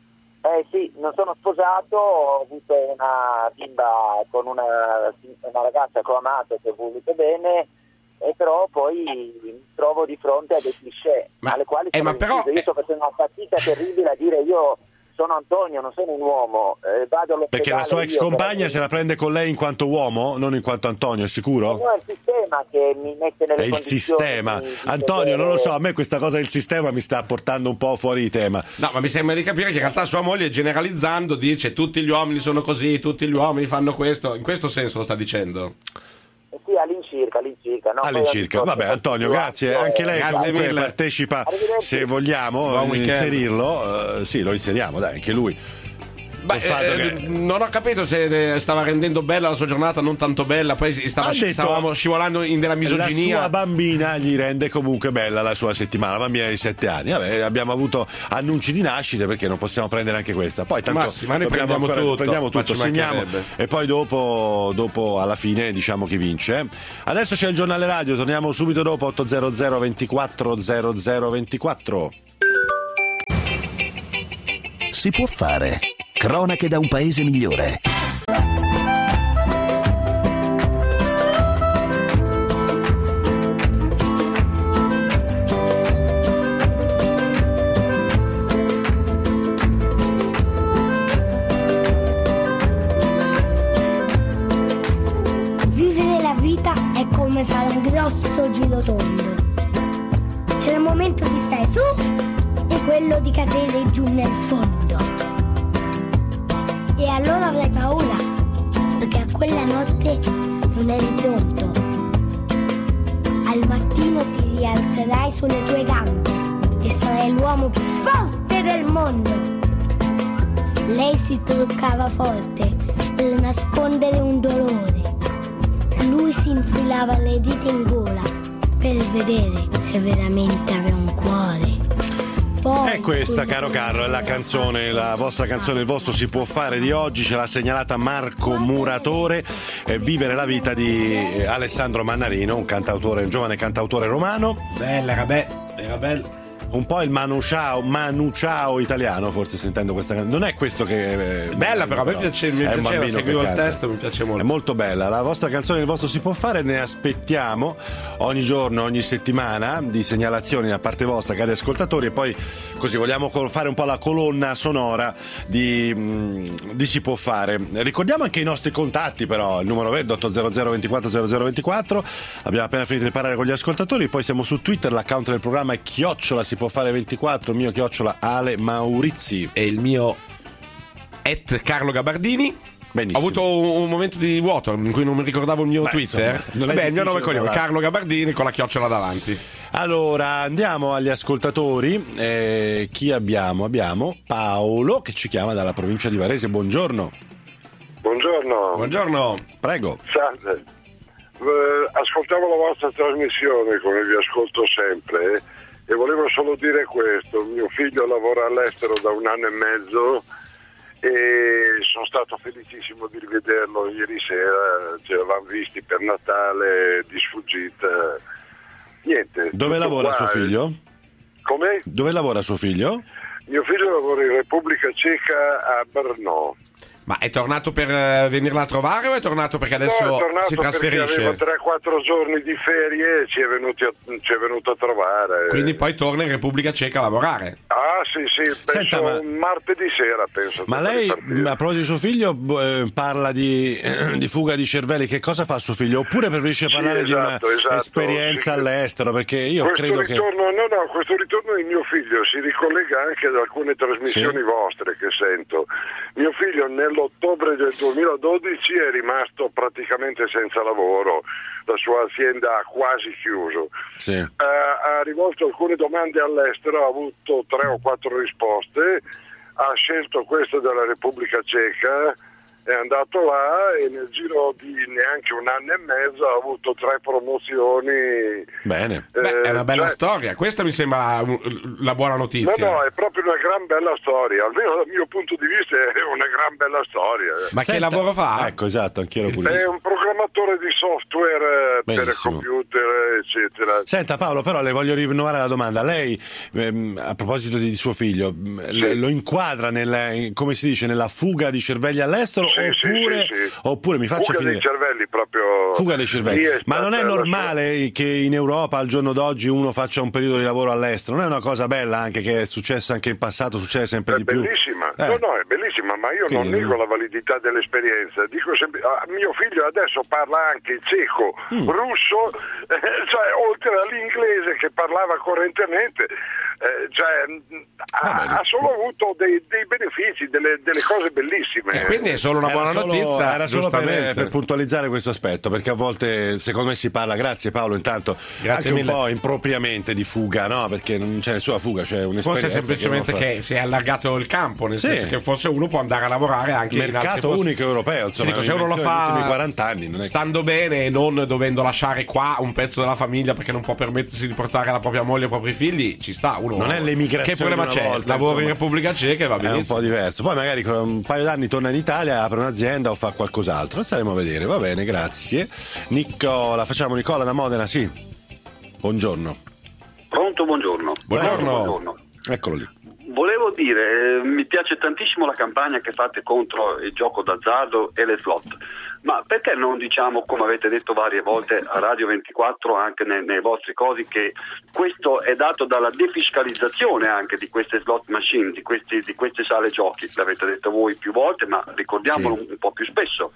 Eh sì, non sono sposato, ho avuto una bimba con una, una ragazza che ho amato, che ho voluto bene, e però poi mi trovo di fronte a dei cliché Ma- alle quali eh, sono ma però- rinchiuso. Io sto facendo una fatica terribile a dire io sono Antonio, non sono un uomo, eh, vado all'ospedale. Perché la sua ex io, compagna veramente- se la prende con lei in quanto uomo, non in quanto Antonio, è sicuro? No, è il sistema che mi mette nelle È il condizioni sistema. di- di Antonio, non lo so, a vedere- me questa cosa del sistema mi sta portando un po' fuori di tema. No, ma mi sembra di capire che in realtà sua moglie, generalizzando, dice tutti gli uomini sono così, tutti gli uomini fanno questo. In questo senso lo sta dicendo. Eh sì, all'incirca, all'incirca. No? Poi All'incirca, ho vabbè discorso Antonio, più grazie. ampio, Anche eh, lei Grazie comunque mille. partecipa, Arrivederci. se vogliamo Buon eh, weekend. inserirlo. eh, sì, lo inseriamo, dai, anche lui. Beh, Il fatto eh, che- non ho capito se eh, stava rendendo bella la sua giornata, non tanto bella, poi si- stava, Ha detto- stavamo scivolando in della La misoginia. sua bambina gli rende comunque bella la sua settimana, la bambina di sette anni. Vabbè, abbiamo avuto annunci di nascite, perché non possiamo prendere anche questa. Poi tanto Ma sì, ma noi dobbiamo prendiamo ancora- tutto, prendiamo ma tutto, ci segniamo mancherebbe. e poi dopo, dopo alla fine diciamo chi vince. Adesso c'è il giornale radio, torniamo subito dopo. Ottocento ventiquattro zero zero ventiquattro. Si può fare. Cronache da un paese migliore. Vivere la grosso girotondo. C'era il momento di stare su e quello di cadere giù nel fondo. E allora avrai paura, perché a quella notte non eri pronto. Al mattino ti rialzerai sulle tue gambe e sarai l'uomo più forte del mondo. Lei si truccava forte per nascondere un dolore. Lui si infilava le dita in gola per vedere se veramente aveva un cuore. Poi, è questa, caro Carlo, è la canzone, la vostra canzone, il vostro si può fare di oggi, ce l'ha segnalata Marco Muratore, eh, Vivere la vita di eh, Alessandro Mannarino, un cantautore, un giovane cantautore romano. Bella, era bella, era bella. Un po' il Manu Chao, Manu Chao italiano, forse sentendo questa canzone. Non è questo che. Eh, bella, però a me piace, mi piaceva, seguivo il testo, mi piace molto. È molto bella. La vostra canzone, il vostro si può fare, ne aspettiamo ogni giorno, ogni settimana di segnalazioni da parte vostra, cari ascoltatori. E poi così vogliamo fare un po' la colonna sonora di, di Si può fare. Ricordiamo anche i nostri contatti, però, il numero verde otto zero zero ventiquattro zero zero ventiquattro. Abbiamo appena finito di parlare con gli ascoltatori, poi siamo su Twitter, l'account del programma è chiocciola si può fare ventiquattro, il mio chiocciola Ale Maurizi e il mio at Carlo Gabardini. Benissimo. Ho avuto un, un momento di vuoto in cui non mi ricordavo il mio Beh, Twitter. Insomma, Vabbè, il mio nome è cognome, Carlo Gabardini con la chiocciola davanti. Allora, andiamo agli ascoltatori. Eh, chi abbiamo? Abbiamo Paolo che ci chiama dalla provincia di Varese. Buongiorno. Buongiorno. Buongiorno. Prego. Salve. Eh, ascoltavo la vostra trasmissione, come vi ascolto sempre, e volevo solo dire questo: mio figlio lavora all'estero da un anno e mezzo e sono stato felicissimo di rivederlo ieri sera, ci eravamo visti per Natale di sfuggita. Niente. Dove lavora qua. suo figlio? Come? Dove lavora suo figlio? Mio figlio lavora in Repubblica Ceca a Brno. Ma è tornato per venirla a trovare o è tornato perché adesso no, è tornato si trasferisce? Perché aveva tre quattro giorni di ferie e ci è, venuti a, ci è venuto a trovare. Quindi poi torna in Repubblica Ceca a lavorare? Ah sì sì, penso Senta, ma... martedì sera penso. Ma lei, a proposito di suo figlio, eh, parla di, eh, di fuga di cervelli, che cosa fa suo figlio? Oppure preferisce sì, parlare esatto, di esatto, un'esperienza sì, all'estero? Perché io questo credo ritorno, che... No, no, questo ritorno di mio figlio si ricollega anche ad alcune trasmissioni sì. vostre che sento. Mio figlio nell'ottobre del duemiladodici è rimasto praticamente senza lavoro, la sua azienda ha quasi chiuso. Sì. Uh, ha rivolto alcune domande all'estero, ha avuto tre o quattro risposte, ha scelto questa della Repubblica Ceca, è andato là e nel giro di neanche un anno e mezzo ha avuto tre promozioni. Bene. Eh, Beh, è una bella cioè, storia, questa mi sembra la buona notizia. No, no, è proprio una gran bella storia, almeno dal mio punto di vista è una gran bella storia. Ma Senta, che lavoro fa? Ecco, esatto, anch'io ero È curioso. un programmatore di software per Benissimo. computer, eccetera. Senta Paolo, però le voglio rinnovare la domanda. Lei, ehm, a proposito di suo figlio, sì. lo inquadra nel, come si dice, nella fuga di cervelli all'estero? Sì, oppure, sì, sì, sì. oppure mi faccia fuga finire. dei cervelli proprio. Fuga dei cervelli. È Ma non è stata la normale sua... che in Europa al giorno d'oggi uno faccia un periodo di lavoro all'estero? Non è una cosa bella anche che è successa anche in passato, succede sempre È di più? bellissima, Eh. no no è bellissima, ma io Quindi, non nego la validità dell'esperienza, dico sempre, ah, mio figlio adesso parla anche ceco, Mm. russo, eh, cioè oltre all'inglese che parlava correntemente, eh, cioè, ha, ha solo avuto dei, dei benefici, delle, delle cose bellissime. E quindi è solo una Era buona solo- notizia. Era solo per, giustamente. per puntualizzare questo aspetto, perché a volte secondo me si parla, grazie Paolo intanto, Grazie anche mille. un po' impropriamente di fuga, no? Perché non c'è nessuna fuga, c'è un'esperienza. Forse semplicemente che, che, uno fa. si è allargato il campo, nel Sì. senso che forse uno può andare a lavorare anche in altri mercato posti. unico europeo, insomma, Sì, dico, se uno lo l'invenzione degli fa ultimi quaranta anni, non è che- stando bene e non dovendo lasciare qua un pezzo della famiglia perché non può permettersi di portare la propria moglie e i propri figli, ci sta uno. Non è l'emigrazione Che problema di una c'è? volta, Lavoro in insomma. Repubblica Ceca e va È un benissimo. po' diverso. Poi magari con un paio d'anni torna in Italia, apre un'azienda o fa qualcos'altro. Staremo a vedere. Va bene, grazie. Nicola, facciamo Nicola da Modena, sì. Buongiorno. Pronto, buongiorno. Buongiorno. Buongiorno. Eccolo lì. Volevo dire, eh, mi piace tantissimo la campagna che fate contro il gioco d'azzardo e le slot, ma perché non diciamo, come avete detto varie volte a Radio ventiquattro, anche nei, nei vostri cosi, che questo è dato dalla defiscalizzazione anche di queste slot machine, di, questi, di queste sale giochi, l'avete detto voi più volte, ma ricordiamolo Sì. un po' più spesso.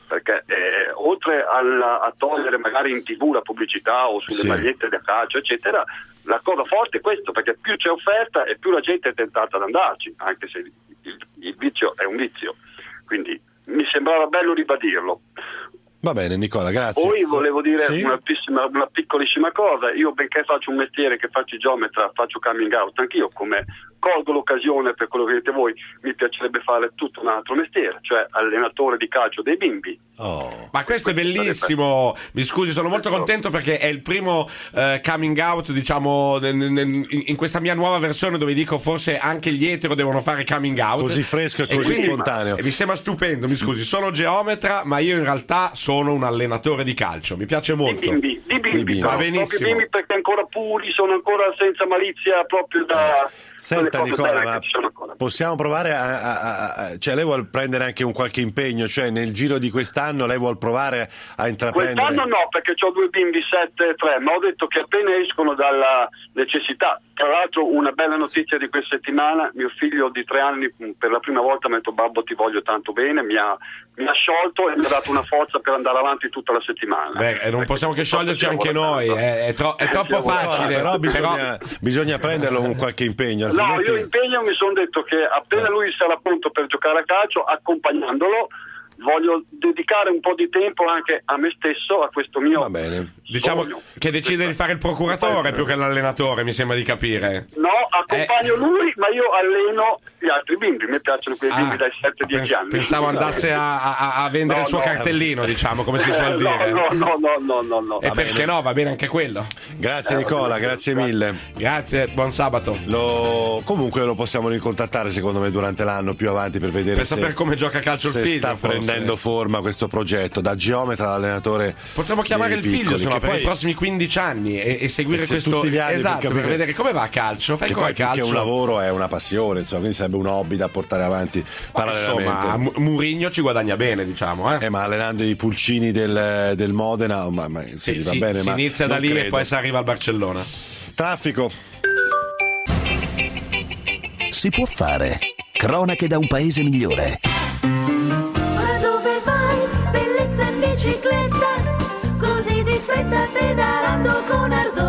perché eh, oltre alla, a togliere magari in tv la pubblicità o sulle Sì. magliette da calcio eccetera, la cosa forte è questo, perché più c'è offerta e più la gente è tentata ad andarci, anche se il, il vizio è un vizio, quindi mi sembrava bello ribadirlo. Va bene Nicola, grazie. Poi volevo dire Sì? una, pissima- una piccolissima cosa, io benché faccio un mestiere che faccio il geometra, faccio coming out, anch'io come colgo l'occasione per quello che dite voi, mi piacerebbe fare tutto un altro mestiere, cioè allenatore di calcio dei bimbi. Oh. Ma questo è bellissimo, mi scusi, sono molto contento perché è il primo eh, coming out, diciamo, nel- nel- in, in questa mia nuova versione dove dico forse anche gli etero devono fare coming out. Così fresco e così quindi- spontaneo. e mi sembra stupendo, mi scusi, sono geometra, ma io in realtà sono un allenatore di calcio, mi piace molto. Di bimbi, di bimbi, Di bimbi. però, Va proprio benissimo. bimbi perché ancora puri, sono ancora senza malizia proprio da... Senta quelle cose Nicola, belle ma che ci sono ancora. possiamo provare a, a- a- a- cioè lei vuol prendere anche un qualche impegno, cioè nel giro di quest'anno lei vuol provare a intraprendere. Quest'anno no, perché ho due bimbi sette e tre, ma ho detto che appena escono dalla necessità. Tra l'altro una bella notizia di questa settimana, mio figlio di tre anni per la prima volta mi ha detto babbo ti voglio tanto bene, mi ha, mi ha sciolto e mi ha dato una forza per andare avanti tutta la settimana. Beh, e non possiamo che scioglierci anche noi, è, è tro- è troppo Nicola, facile. Però bisogna, però- bisogna prenderlo con qualche impegno, No, altrimenti... io impegno mi sono detto che appena lui sarà pronto per giocare a calcio, accompagnandolo, voglio dedicare un po' di tempo anche a me stesso, a questo mio Va bene. Diciamo sogno. che decide di fare il procuratore più che l'allenatore, mi sembra di capire. No, accompagno lui, ma io alleno gli altri bimbi, mi piacciono quei bimbi Ah, dai sette dieci pens- anni. Pensavo andasse a, a- a vendere No, il suo no. cartellino, diciamo, come si suol Eh, dire. No, no, no, no, no, no. E Va perché bene. no, va bene anche quello. Grazie Nicola, grazie mille. Grazie, buon sabato. Lo... Comunque lo possiamo ricontattare secondo me durante l'anno più avanti per vedere Per se, sapere come gioca a calcio il se figlio, sta forse. prendendo forma questo progetto da geometra all'allenatore. Potremmo chiamare dei il figlio piccoli, se no, che per poi- i prossimi quindici anni e, e seguire E se questo tutti gli anni per esatto, per, capire- vedere come va a calcio. Fai che come poi a più che calcio. un lavoro è una passione, insomma, quindi sarebbe un hobby da portare avanti parallelamente. Insomma, Mu- Mourinho ci guadagna bene, diciamo. Eh? Eh, ma allenando i pulcini del, del Modena, ma, ma sì, Sì, va sì, bene, si ma inizia da non lì credo. e poi si arriva al Barcellona. Traffico. Si può fare. Cronache da un paese migliore. Ma dove vai? Bellezza in bicicletta, così di fretta pedalando con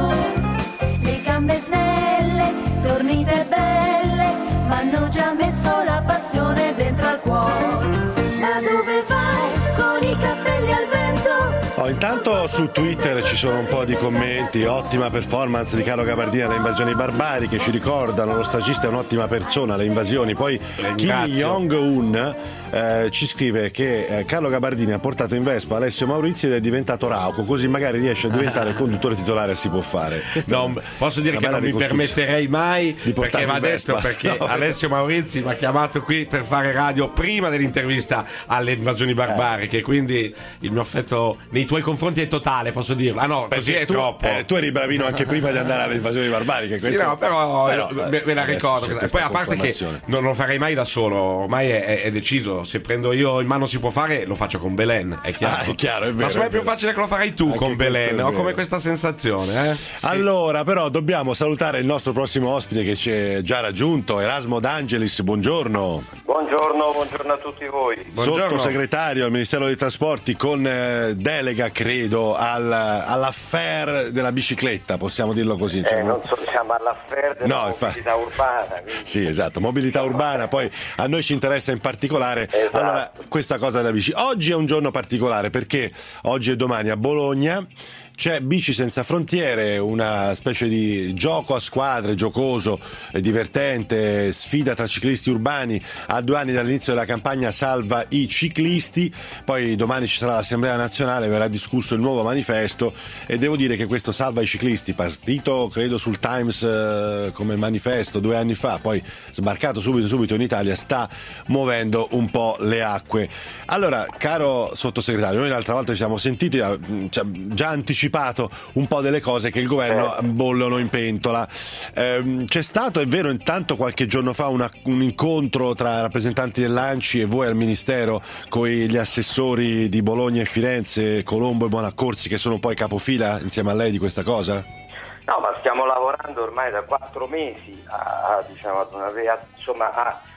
ardore. Le gambe snelle, tornite belle, ma hanno già messo la passione dentro al cuore. Ma dove vai? Con i capelli al vento. Oh, intanto su Twitter ci sono un po' di commenti. Ottima performance di Carlo Gabardini alle invasioni barbariche, ci ricordano lo stagista è un'ottima persona alle invasioni. Poi Kim Ringrazio. Jong-un eh, ci scrive che eh, Carlo Gabardini ha portato in Vespa Alessio Maurizio ed è diventato Rauco, così magari riesce a diventare il conduttore titolare e si può fare. Questa Non- è posso dire una che bella non mi ricostruzione. permetterei mai Di perché portarmi va in detto Vespa. perché No, questo- Alessio Maurizzi mi ha chiamato qui per fare radio prima dell'intervista alle invasioni barbariche, quindi il mio affetto nei tuoi confronti è totale, posso dirlo. Ah no, così Perché è tu, troppo. eh, tu eri bravino anche prima di andare alle invasioni barbariche. Sì, questo- no, però, però, me, me la adesso ricordo. c'è E questa poi a parte che conformazione. non lo farei mai da solo, ormai è, è- è deciso. Se prendo io in mano si può fare, lo faccio con Belen, è chiaro. Ah, è chiaro, è vero, Ma secondo me è è più vero. facile che lo farai tu Anche con questo è Belen, ho vero. come questa sensazione. Eh? Sì. Allora, però, dobbiamo salutare il nostro prossimo ospite che ci è già raggiunto, Erasmo D'Angelis. Buongiorno. Buongiorno, buongiorno a tutti voi. Buongiorno. Sottosegretario al Ministero dei Trasporti con eh, delega, credo, al, all'affair della bicicletta, possiamo dirlo così. Cioè, Eh, non so, siamo all'affair della No, infatti. mobilità urbana. quindi- Sì, esatto, mobilità urbana, poi a noi ci interessa in particolare Esatto. allora, questa cosa della bici. Oggi è un giorno particolare perché oggi e domani a Bologna c'è Bici Senza Frontiere, una specie di gioco a squadre, giocoso e divertente, sfida tra ciclisti urbani a due anni dall'inizio della campagna Salva i ciclisti. Poi domani ci sarà l'Assemblea Nazionale, verrà discusso il nuovo manifesto e devo dire che questo Salva i ciclisti, partito credo sul Times eh, come manifesto due anni fa, poi sbarcato subito subito in Italia, sta muovendo un po' le acque. Allora, caro sottosegretario, noi l'altra volta ci siamo sentiti, eh, cioè, già anticipato un po' delle cose che il governo bollono in pentola. Ehm, c'è stato, è vero, intanto qualche giorno fa una- un incontro tra rappresentanti dell'Anci e voi al Ministero con gli assessori di Bologna e Firenze, Colombo e Bonaccorsi, che sono poi capofila insieme a lei di questa cosa? No, ma stiamo lavorando ormai da quattro mesi a, a, diciamo, ad una rea- insomma, a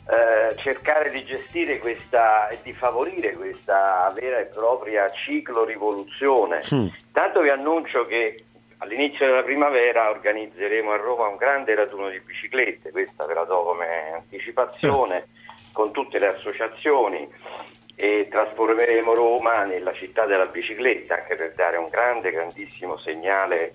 eh, cercare di gestire questa e di favorire questa vera e propria ciclo rivoluzione. Mm. Tanto vi annuncio che all'inizio della primavera organizzeremo a Roma un grande raduno di biciclette, questa ve la do come anticipazione, con tutte le associazioni, e trasformeremo Roma nella città della bicicletta, anche per dare un grande, grandissimo segnale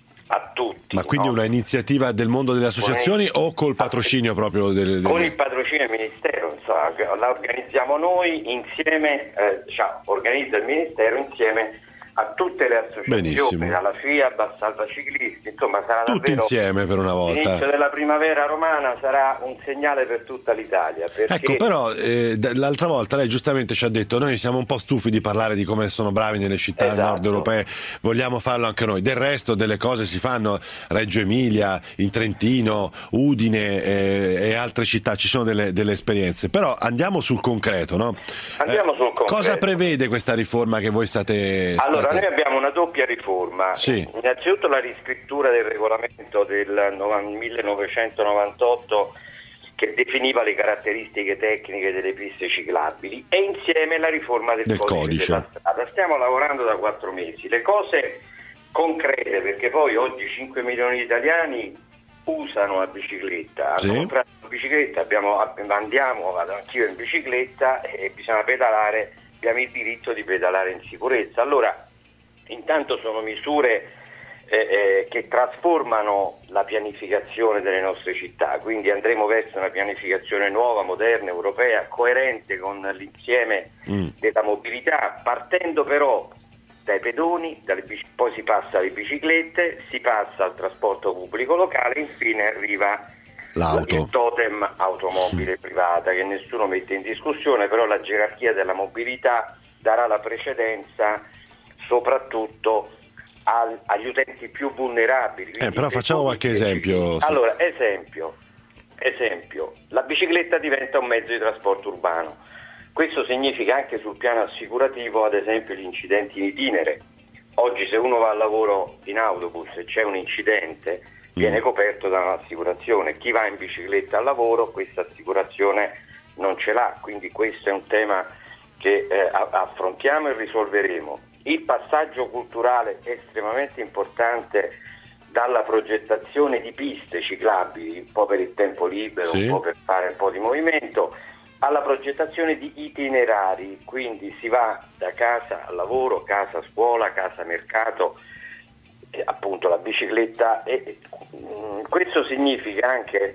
a tutti. Ma quindi no? una iniziativa del mondo delle associazioni Con o col patrocinio proprio delle, delle... Con il patrocinio del Ministero, insomma, la organizziamo noi insieme, eh, diciamo, organizza il Ministero insieme a tutte le associazioni, Benissimo. alla FIAB, a Salva Ciclisti, insomma sarà Tutti davvero insieme per una volta. l'inizio della primavera romana, sarà un segnale per tutta l'Italia. Perché... Ecco, però eh, d- l'altra volta lei giustamente ci ha detto: noi siamo un po' stufi di parlare di come sono bravi nelle città Esatto. nord europee, vogliamo farlo anche noi. Del resto delle cose si fanno Reggio Emilia, in Trentino, Udine eh, e altre città, ci sono delle, delle esperienze. Però andiamo sul concreto, no? Andiamo sul concreto. Cosa prevede questa riforma che voi state... Allora, state... noi abbiamo una doppia riforma. Sì. Innanzitutto la riscrittura del regolamento del millenovecentonovantotto che definiva le caratteristiche tecniche delle piste ciclabili, e insieme la riforma del, Del codice, codice. della strada. Stiamo lavorando da quattro mesi. Le cose concrete, perché poi oggi cinque milioni di italiani usano la bicicletta, Sì. hanno comprato la bicicletta, abbiamo, andiamo, vado anch'io in bicicletta e bisogna pedalare, abbiamo il diritto di pedalare in sicurezza. Allora, intanto sono misure eh, eh, che trasformano la pianificazione delle nostre città, quindi andremo verso una pianificazione nuova, moderna, europea, coerente con l'insieme Mm. della mobilità, partendo però dai pedoni, dalle bici- poi si passa alle biciclette, si passa al trasporto pubblico locale, infine arriva L'auto. il totem automobile privata, che nessuno mette in discussione, però la gerarchia della mobilità darà la precedenza soprattutto al- agli utenti più vulnerabili. Eh, quindi però le facciamo qualche famiglie. esempio. sì. Allora, esempio, esempio, la bicicletta diventa un mezzo di trasporto urbano. Questo significa anche sul piano assicurativo, ad esempio, gli incidenti in itinere. Oggi se uno va al lavoro in autobus e c'è un incidente, viene coperto da un'assicurazione. Chi va in bicicletta al lavoro questa assicurazione non ce l'ha, quindi questo è un tema che eh, affrontiamo e risolveremo. Il passaggio culturale è estremamente importante, dalla progettazione di piste ciclabili, un po' per il tempo libero, Sì. un po' per fare un po' di movimento, alla progettazione di itinerari, quindi si va da casa al lavoro, casa a scuola, casa a mercato, eh, appunto la bicicletta, e mh, questo significa anche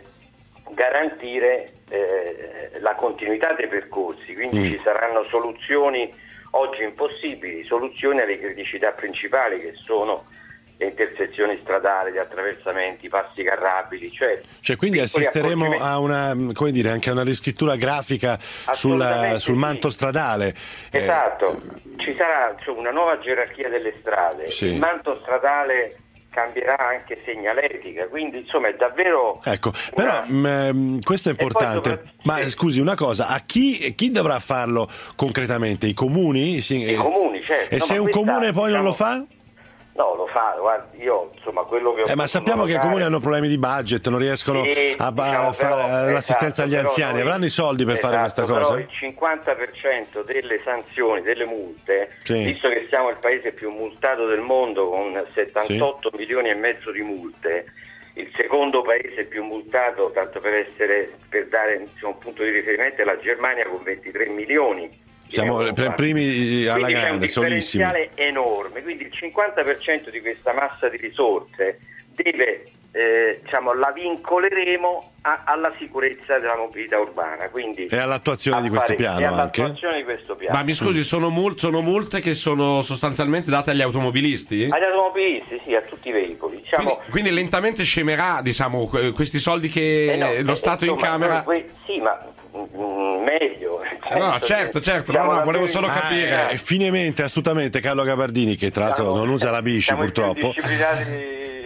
garantire eh, la continuità dei percorsi, quindi Mm. ci saranno soluzioni oggi impossibili, soluzioni alle criticità principali che sono le intersezioni stradali, gli attraversamenti, i passi carrabili, cioè, Cioè, quindi piccoli assisteremo accorgimenti. a una, come dire, anche a una riscrittura grafica sulla- Assolutamente sul sì. manto stradale. Eh, Esatto, ci sarà insomma, una nuova gerarchia delle strade, Sì. il manto stradale cambierà anche segnaletica, quindi insomma è davvero Ecco, però mh, questo è importante. sopra- Ma scusi una cosa, a chi, chi dovrà farlo concretamente? I comuni? Sì, I comuni, certo. E No, se ma un questa, comune poi non lo fa? No, lo fa, guardi, io insomma quello che ho Eh, ma potuto sappiamo che i notare- comuni hanno problemi di budget, non riescono Sì, a, a diciamo, fare però, l'assistenza esatto, agli però anziani, noi- avranno i soldi per fare esatto, questa cosa? Però il cinquanta per cento delle sanzioni, delle multe, Sì. visto che siamo il paese più multato del mondo con settantotto milioni e mezzo di multe, il secondo paese più multato, tanto per essere per dare insomma, un punto di riferimento, è la Germania con ventitré milioni. Siamo per primi alla Quindi c'è un grande, solissimi. differenziale enorme, quindi il cinquanta per cento di questa massa di risorse deve, eh, diciamo, la vincoleremo a- alla sicurezza della mobilità urbana, quindi E all'attuazione a di questo fare- piano e anche? all'attuazione di questo piano. Ma mi scusi, sono, mul- sono multe che sono sostanzialmente date agli automobilisti? Agli automobilisti, sì, a tutti i veicoli. Diciamo, Quindi, quindi lentamente scemerà, diciamo, que- questi soldi che eh no, lo eh, Stato insomma, incamera. que- sì, ma mm, meglio. No, certo, certo, no, no, volevo solo Ah, capire. eh, finemente, assolutamente, Carlo Gabardini, che tra l'altro Siamo- non usa la bici siamo i più purtroppo. disciplinati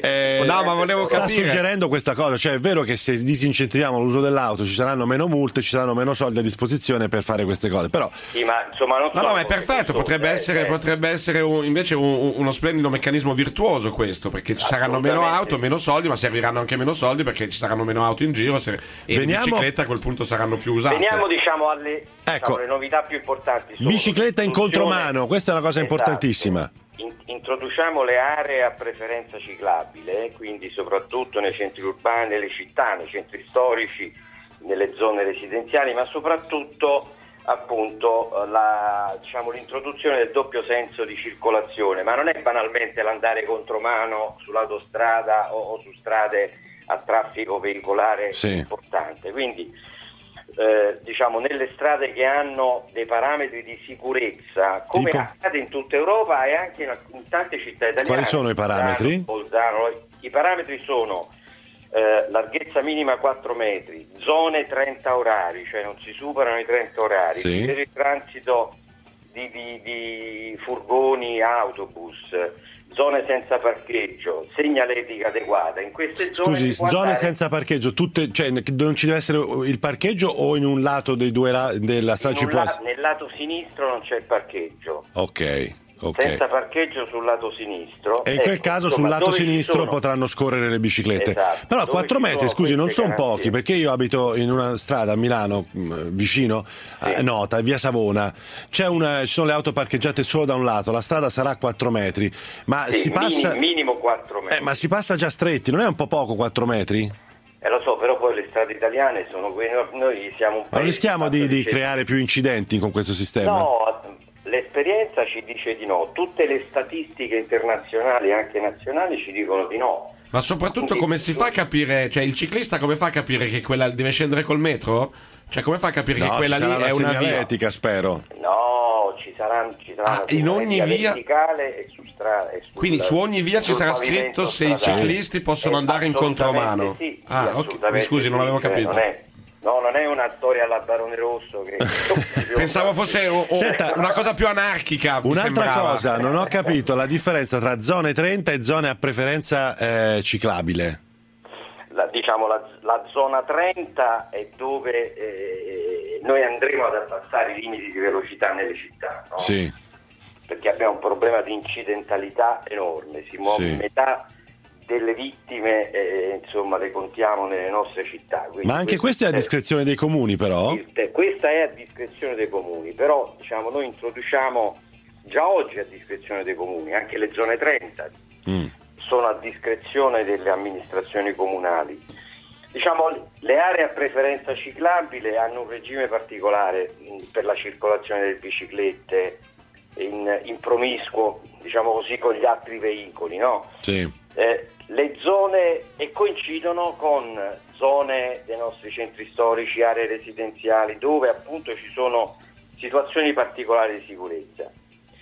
eh, no, ma volevo sta capire. suggerendo questa cosa, cioè è vero che se disincentiviamo l'uso dell'auto ci saranno meno multe, ci saranno meno soldi a disposizione per fare queste cose, però Sì, ma insomma non No, so no, ma è perfetto, potrebbe eh, essere, eh. potrebbe essere un- invece un- uno splendido meccanismo virtuoso questo, perché ci saranno meno auto, meno soldi, ma serviranno anche meno soldi perché ci saranno meno auto in giro se- e Veniamo- le biciclette a quel punto saranno più usate. Veniamo diciamo alle Ecco. diciamo, le novità più importanti. Sono bicicletta in l'introduzione- contromano, questa è una cosa Esatto. importantissima. In- introduciamo le aree a preferenza ciclabile, eh, quindi soprattutto nei centri urbani, nelle città, nei centri storici, nelle zone residenziali, ma soprattutto appunto la, diciamo, l'introduzione del doppio senso di circolazione, ma non è banalmente l'andare contromano sull'autostrada o, o su strade a traffico veicolare Sì. importante. Quindi eh, diciamo nelle strade che hanno dei parametri di sicurezza, come Tipo? accade in tutta Europa e anche in, alc- in tante città italiane. Quali sono i parametri? Bolzano, Bolzano, i parametri sono eh, larghezza minima quattro metri, zone trenta orari, cioè non si superano i trenta orari, Sì. per il transito di, di- di furgoni, autobus, zone senza parcheggio, segnaletica adeguata. In queste zone Scusi, si può zone andare- senza parcheggio, tutte, cioè non ci deve essere il parcheggio o in un lato dei due la- della strada in ci un può la- essere? nel lato sinistro non c'è il parcheggio. Ok, ok. Senza parcheggio sul lato sinistro. E in quel Ecco, caso insomma, sul lato dove ci sinistro sono- potranno scorrere le biciclette. Esatto, Però dove quattro ci metri, sono scusi, non queste sono garanzie. pochi, perché io abito in una strada a Milano mh, vicino, a Nota, via Savona. C'è una, ci sono le auto parcheggiate solo da un lato, la strada sarà quattro metri, ma Sì, si passa mini- minimo quattro metri. eh, ma si passa già stretti, non è un po' poco quattro metri? Eh, lo so, però poi le strade italiane sono quelle, noi siamo un Ma paese non rischiamo di, fatto di ricerca- creare più incidenti con questo sistema? No, l'esperienza ci dice di no, tutte le statistiche internazionali e anche nazionali ci dicono di no. Ma soprattutto come si fa a capire, cioè il ciclista come fa a capire che quella deve scendere col metro? Cioè come fa a capire No, che quella ci lì sarà è una una via? segnaletica, spero. No, ci saranno, ci saranno Ah, in ogni via- verticale e su strada. e sul- Quindi su ogni via ci sul sarà pavimento scritto se i stradale. ciclisti possono Eh, andare in assolutamente contromano. sì, sì, Ah, ok, assolutamente scusi, non sì, avevo cioè, capito. non è- no, non è una storia alla Barone Rosso che Pensavo fosse o- o- Senta, una cosa più anarchica. mi Un'altra sembrava. cosa, non ho capito la differenza tra zone trenta e zone a preferenza eh, ciclabile. La, diciamo la, la zona trenta è dove eh, noi andremo ad abbassare i limiti di velocità nelle città, no? Sì. Perché abbiamo un problema di incidentalità enorme, si muove Sì. metà delle vittime, eh, insomma, le contiamo nelle nostre città. Quindi Ma anche questo è a discrezione dei comuni, però? Eh, Questa è a discrezione dei comuni, però diciamo noi introduciamo già oggi a discrezione dei comuni, anche le zone trenta Mm. sono a discrezione delle amministrazioni comunali. Diciamo le aree a preferenza ciclabile hanno un regime particolare mh, per la circolazione delle biciclette in, in promiscuo, diciamo così, con gli altri veicoli, no? Sì. Eh, le zone e coincidono con zone dei nostri centri storici, aree residenziali, dove appunto ci sono situazioni particolari di sicurezza.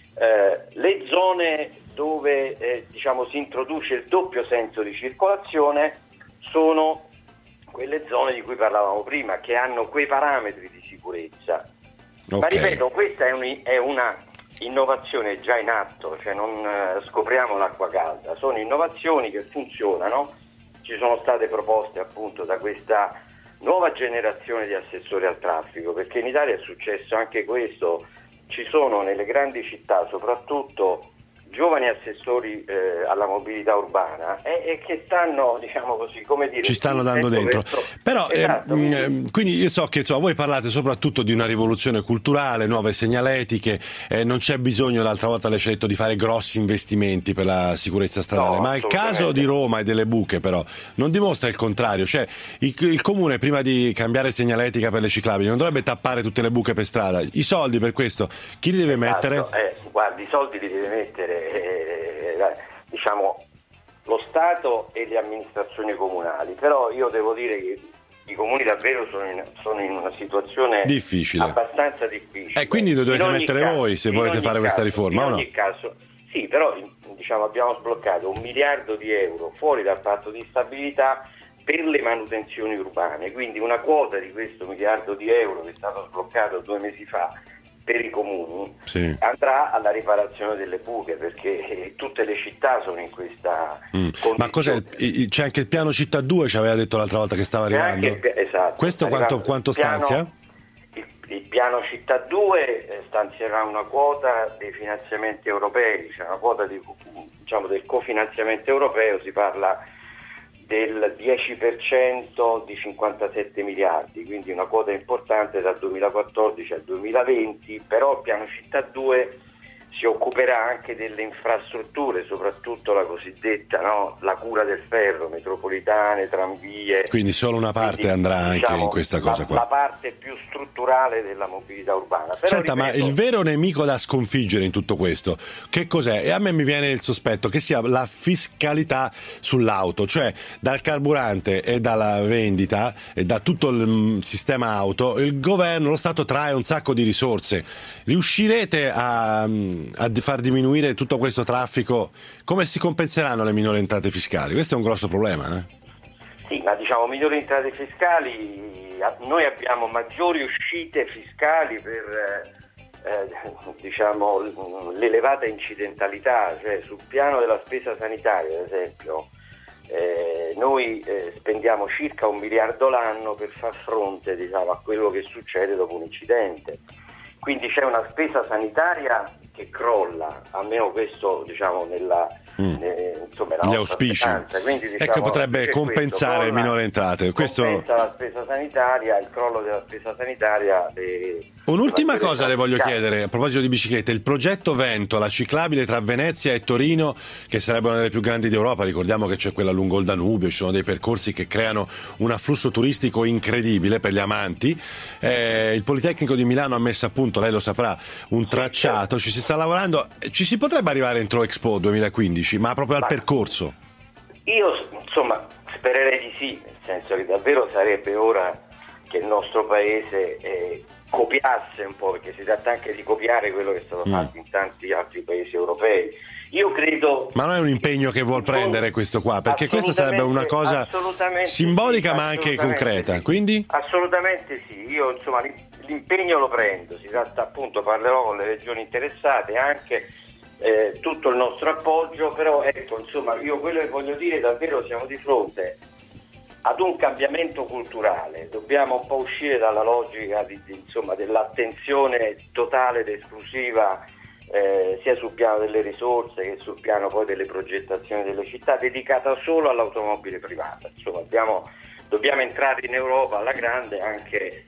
Eh, le zone dove eh, diciamo si introduce il doppio senso di circolazione sono quelle zone di cui parlavamo prima, che hanno quei parametri di sicurezza. Ma Ok. ripeto, questa è, un- è una innovazione già in atto, cioè non eh, scopriamo l'acqua calda, sono innovazioni che funzionano, ci sono state proposte appunto da questa nuova generazione di assessori al traffico, perché in Italia è successo anche questo, ci sono nelle grandi città soprattutto giovani assessori eh, alla mobilità urbana e, e che stanno, diciamo così, come dire, Ci stanno dando dentro. verso- Però eh, Esatto, mh, quindi- ehm, quindi io so che insomma, voi parlate soprattutto di una rivoluzione culturale, nuove segnaletiche, eh, non c'è bisogno, l'altra volta lei ci ha detto, di fare grossi investimenti per la sicurezza stradale, No, ma il caso assolutamente. di Roma e delle buche però non dimostra il contrario, cioè il, il comune prima di cambiare segnaletica per le ciclabili non dovrebbe tappare tutte le buche per strada, i soldi per questo chi li deve mettere? Esatto, eh, guardi, i soldi li deve mettere eh, eh, diciamo lo Stato e le amministrazioni comunali, però io devo dire che i comuni davvero sono in, sono in una situazione Difficile. abbastanza difficile. Eh, quindi lo dovete In ogni mettere caso- voi se in volete ogni fare questa caso- riforma, in o no? ogni caso sì, però diciamo abbiamo sbloccato un miliardo di euro fuori dal patto di stabilità per le manutenzioni urbane, quindi una quota di questo miliardo di euro che è stato sbloccato due mesi fa per i comuni, Sì. andrà alla riparazione delle buche, perché eh, tutte le città sono in questa Mm. condizione. Ma cos'è? il- il- C'è anche il piano città due, ci aveva detto l'altra volta che stava C'è anche arrivando. il pi- esatto, Questo sta quanto, arrivando quanto il piano- stanzia? Il, il piano città due eh, stanzierà una quota dei finanziamenti europei, cioè una quota di, diciamo, del cofinanziamento europeo, si parla del dieci per cento di cinquantasette miliardi, quindi una quota importante dal duemilaquattordici al duemilaventi, però il piano città due si occuperà anche delle infrastrutture, soprattutto la cosiddetta, no, la cura del ferro, metropolitane, tranvie. Quindi solo una parte Quindi, andrà anche diciamo, in questa cosa la, qua. la parte più strutturale della mobilità urbana. Però, Senta, ma ripeto, il vero nemico da sconfiggere in tutto questo, che cos'è? E a me mi viene il sospetto che sia la fiscalità sull'auto, cioè dal carburante e dalla vendita e da tutto il mm, sistema auto, il governo, lo Stato trae un sacco di risorse. Riuscirete a, a di- far diminuire tutto questo traffico? Come si compenseranno le minori entrate fiscali? Questo è un grosso problema, eh? Sì, ma diciamo minori entrate fiscali, a- noi abbiamo maggiori uscite fiscali per eh, eh, diciamo l- l'elevata incidentalità, cioè sul piano della spesa sanitaria, ad esempio, eh, noi eh, spendiamo circa un miliardo l'anno per far fronte, diciamo, a quello che succede dopo un incidente. Quindi c'è una spesa sanitaria che crolla, almeno questo, diciamo, nella Mm. eh, insomma, la Gli nostra auspici. speranza. Quindi, diciamo, Ecco, potrebbe c'è compensare questo, crolla- minori entrate. Questo... compensa la spesa sanitaria, il crollo della spesa sanitaria. eh, Un'ultima della cosa spesa le voglio fiscale. chiedere a proposito di biciclette: il progetto Vento, la ciclabile tra Venezia e Torino, che sarebbe una delle più grandi d'Europa. Ricordiamo che c'è quella lungo il Danubio, ci sono dei percorsi che creano un afflusso turistico incredibile per gli amanti. Eh, il Politecnico di Milano ha messo a punto, lei lo saprà, un tracciato, ci si sta lavorando, ci si potrebbe arrivare entro Expo duemilaquindici, ma proprio al percorso. Io insomma spererei di sì, nel senso che davvero sarebbe ora che il nostro paese eh, copiasse un po', perché si tratta anche di copiare quello che è stato Mm. fatto in tanti altri paesi europei. Io credo. Ma non è un impegno che vuol prendere questo qua, perché questa sarebbe una cosa assolutamente simbolica sì, ma anche assolutamente concreta. sì. Quindi? Assolutamente sì, io insomma l'im- l'impegno lo prendo, si tratta appunto, parlerò con le regioni interessate, anche eh, tutto il nostro appoggio, però ecco insomma io quello che voglio dire davvero siamo di fronte ad un cambiamento culturale, dobbiamo un po' uscire dalla logica di, di, insomma, dell'attenzione totale ed esclusiva eh, sia sul piano delle risorse che sul piano poi delle progettazioni delle città, dedicata solo all'automobile privata. Insomma, abbiamo, dobbiamo entrare in Europa alla grande anche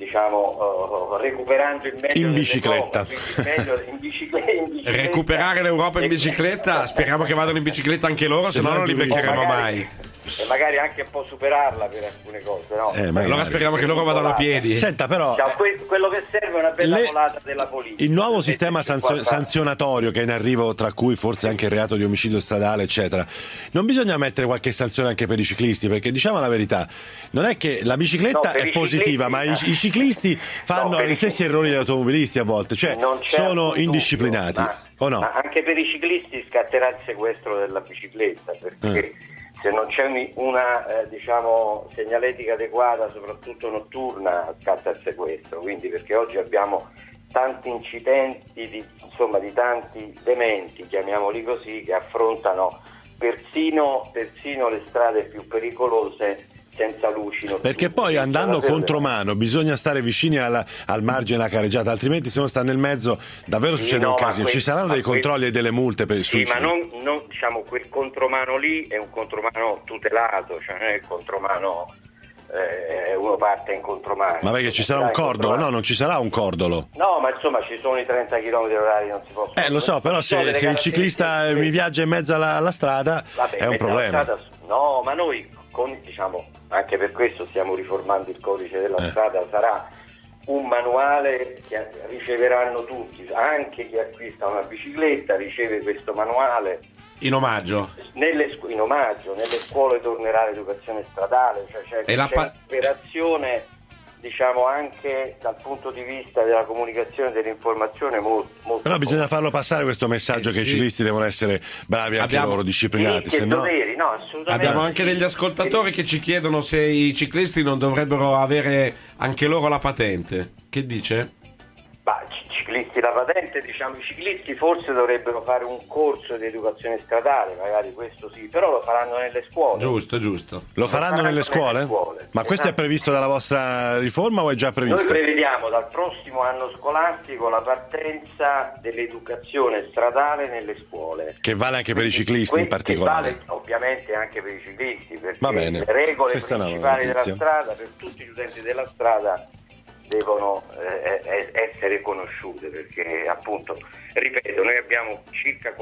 diciamo uh, recuperando il meglio In bicicletta. dell'Europa, quindi il meglio in bicicletta, in bicicletta. Recuperare l'Europa in bicicletta, speriamo che vadano in bicicletta anche loro, se no non li beccheremo mai. E magari anche un po' superarla per alcune cose, no? Eh, magari. Allora speriamo che loro vadano a piedi. Senta, però, Diciamo, que- quello che serve è una bella Le- volata della politica. il nuovo Per sistema metterci sanzio- qua- sanzionatorio che è in arrivo, tra cui forse anche il reato di omicidio stradale, eccetera, non bisogna mettere qualche sanzione anche per i ciclisti? Perché diciamo la verità, non è che la bicicletta No, per è i positiva, ciclisti- ma i, i ciclisti fanno No, per gli i stessi errori degli automobilisti a volte, cioè Non c'è sono alcun indisciplinati, dubbio, ma- o no? ma anche per i ciclisti scatterà il sequestro della bicicletta, perché Eh. se non c'è un- una eh, diciamo segnaletica adeguata, soprattutto notturna, scatta il sequestro. Quindi perché oggi abbiamo tanti incidenti di, insomma, di tanti dementi, chiamiamoli così, che affrontano persino, persino le strade più pericolose senza luci notturne. Perché poi andando Davvero- contromano bisogna stare vicini alla- al margine della carreggiata, altrimenti se uno sta nel mezzo davvero Sì, succede no, un ma casino. que- Ci saranno ma dei que- controlli e delle multe per Sì, sui ma non, non- diciamo quel contromano lì è un contromano tutelato, cioè non è il contromano eh, uno parte in contromano. Ma perché ci sarà un Dai, cordolo? contromano. No, non ci sarà un cordolo. No, ma insomma ci sono i trenta chilometri orari, non si possono. Eh, lo so, però Ci sono se, delle se il ciclista caratteristiche- mi viaggia in mezzo alla, alla strada Vabbè, è un mezzo alla problema. strada- no, ma noi con, diciamo, anche per questo stiamo riformando il codice della Eh. strada, sarà un manuale che riceveranno tutti, anche chi acquista una bicicletta riceve questo manuale. In omaggio. Nelle scu- in omaggio, nelle scuole tornerà l'educazione stradale, cioè c'è, E la c'è pa- un'operazione diciamo anche dal punto di vista della comunicazione e dell'informazione molto, molto Però bisogna farlo passare questo messaggio Eh, che i sì. ciclisti devono essere bravi anche Abbiamo loro, disciplinati, diritti e se no... doveri, no, assolutamente. Abbiamo anche degli ascoltatori che ci chiedono se i ciclisti non dovrebbero avere anche loro la patente. Che dice? Ma c- ciclisti la patente, diciamo i ciclisti forse dovrebbero fare un corso di educazione stradale, magari questo sì, però lo faranno nelle scuole. Giusto, giusto. Lo faranno nelle scuole? Nelle scuole. Ma questo è previsto dalla vostra riforma o è già previsto? Noi prevediamo dal prossimo anno scolastico la partenza dell'educazione stradale nelle scuole. Che vale anche per i ciclisti in particolare. Vale ovviamente anche per i ciclisti, perché Va bene. le regole Questa è una principali della notizia. strada per tutti gli utenti della strada devono eh, eh, essere conosciute, perché appunto, ripeto, noi abbiamo circa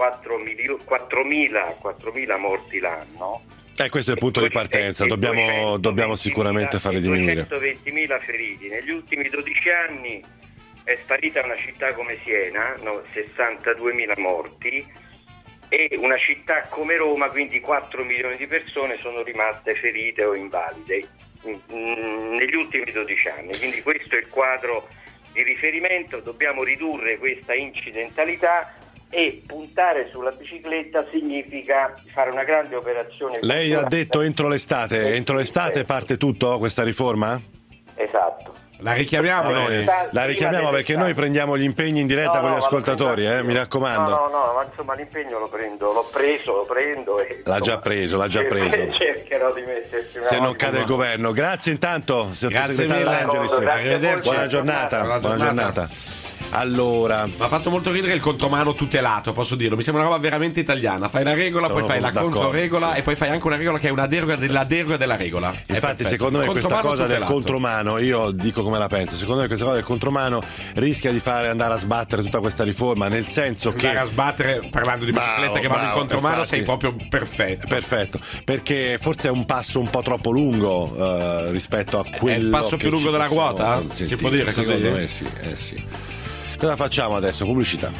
quattromila morti l'anno. Eh, questo è il punto di partenza, dobbiamo, dobbiamo sicuramente farli diminuire. duecentoventimila feriti. Negli ultimi dodici anni è sparita una città come Siena, no, sessantaduemila morti, e una città come Roma, quindi quattro milioni di persone sono rimaste ferite o invalide negli ultimi dodici anni. Quindi questo è il quadro di riferimento. Dobbiamo ridurre questa incidentalità e puntare sulla bicicletta significa fare una grande operazione. Lei ha detto entro l'estate, entro l'estate parte tutto questa riforma? Esatto. La richiamiamo Va bene, noi? La richiamiamo perché noi prendiamo gli impegni in diretta No, con no, gli ascoltatori, eh, mi raccomando. No, no, no, ma insomma l'impegno lo prendo, l'ho preso, lo prendo e L'ha già preso, l'ha già preso. cercherò di metterci una Se non mano. cade il governo. Grazie intanto, Grazie sottosegretario mille. D'Angelis. Arrivederci. Buona giornata, Buona buona giornata. giornata. Allora, mi ha fatto molto ridere il contromano tutelato, posso dirlo, mi sembra una roba veramente italiana. Fai la regola, Sono poi fai la d'accordo, controregola sì. e poi fai anche una regola che è una deroga della deroga della regola. È infatti, perfetto. secondo me questa Contromano cosa del tutelato. contromano, io dico come la penso. Secondo me questa cosa del contromano rischia di fare andare a sbattere tutta questa riforma, nel senso che andare a sbattere, parlando di biciclette Bravo, che vanno in bravo, contromano, infatti. sei proprio perfetto. Perfetto, perché forse è un passo un po' troppo lungo eh, rispetto a quello È il passo che più lungo ci della possiamo ruota? consentire. Si può dire così? Secondo me sì, eh sì. Cosa facciamo adesso? Pubblicità.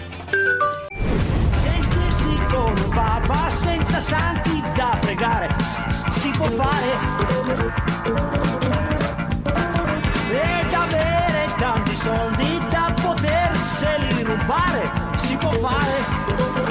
Sentirsi con un papa senza santi da pregare si, si- si può fare, ed avere tanti soldi da poterseli rubare si può fare.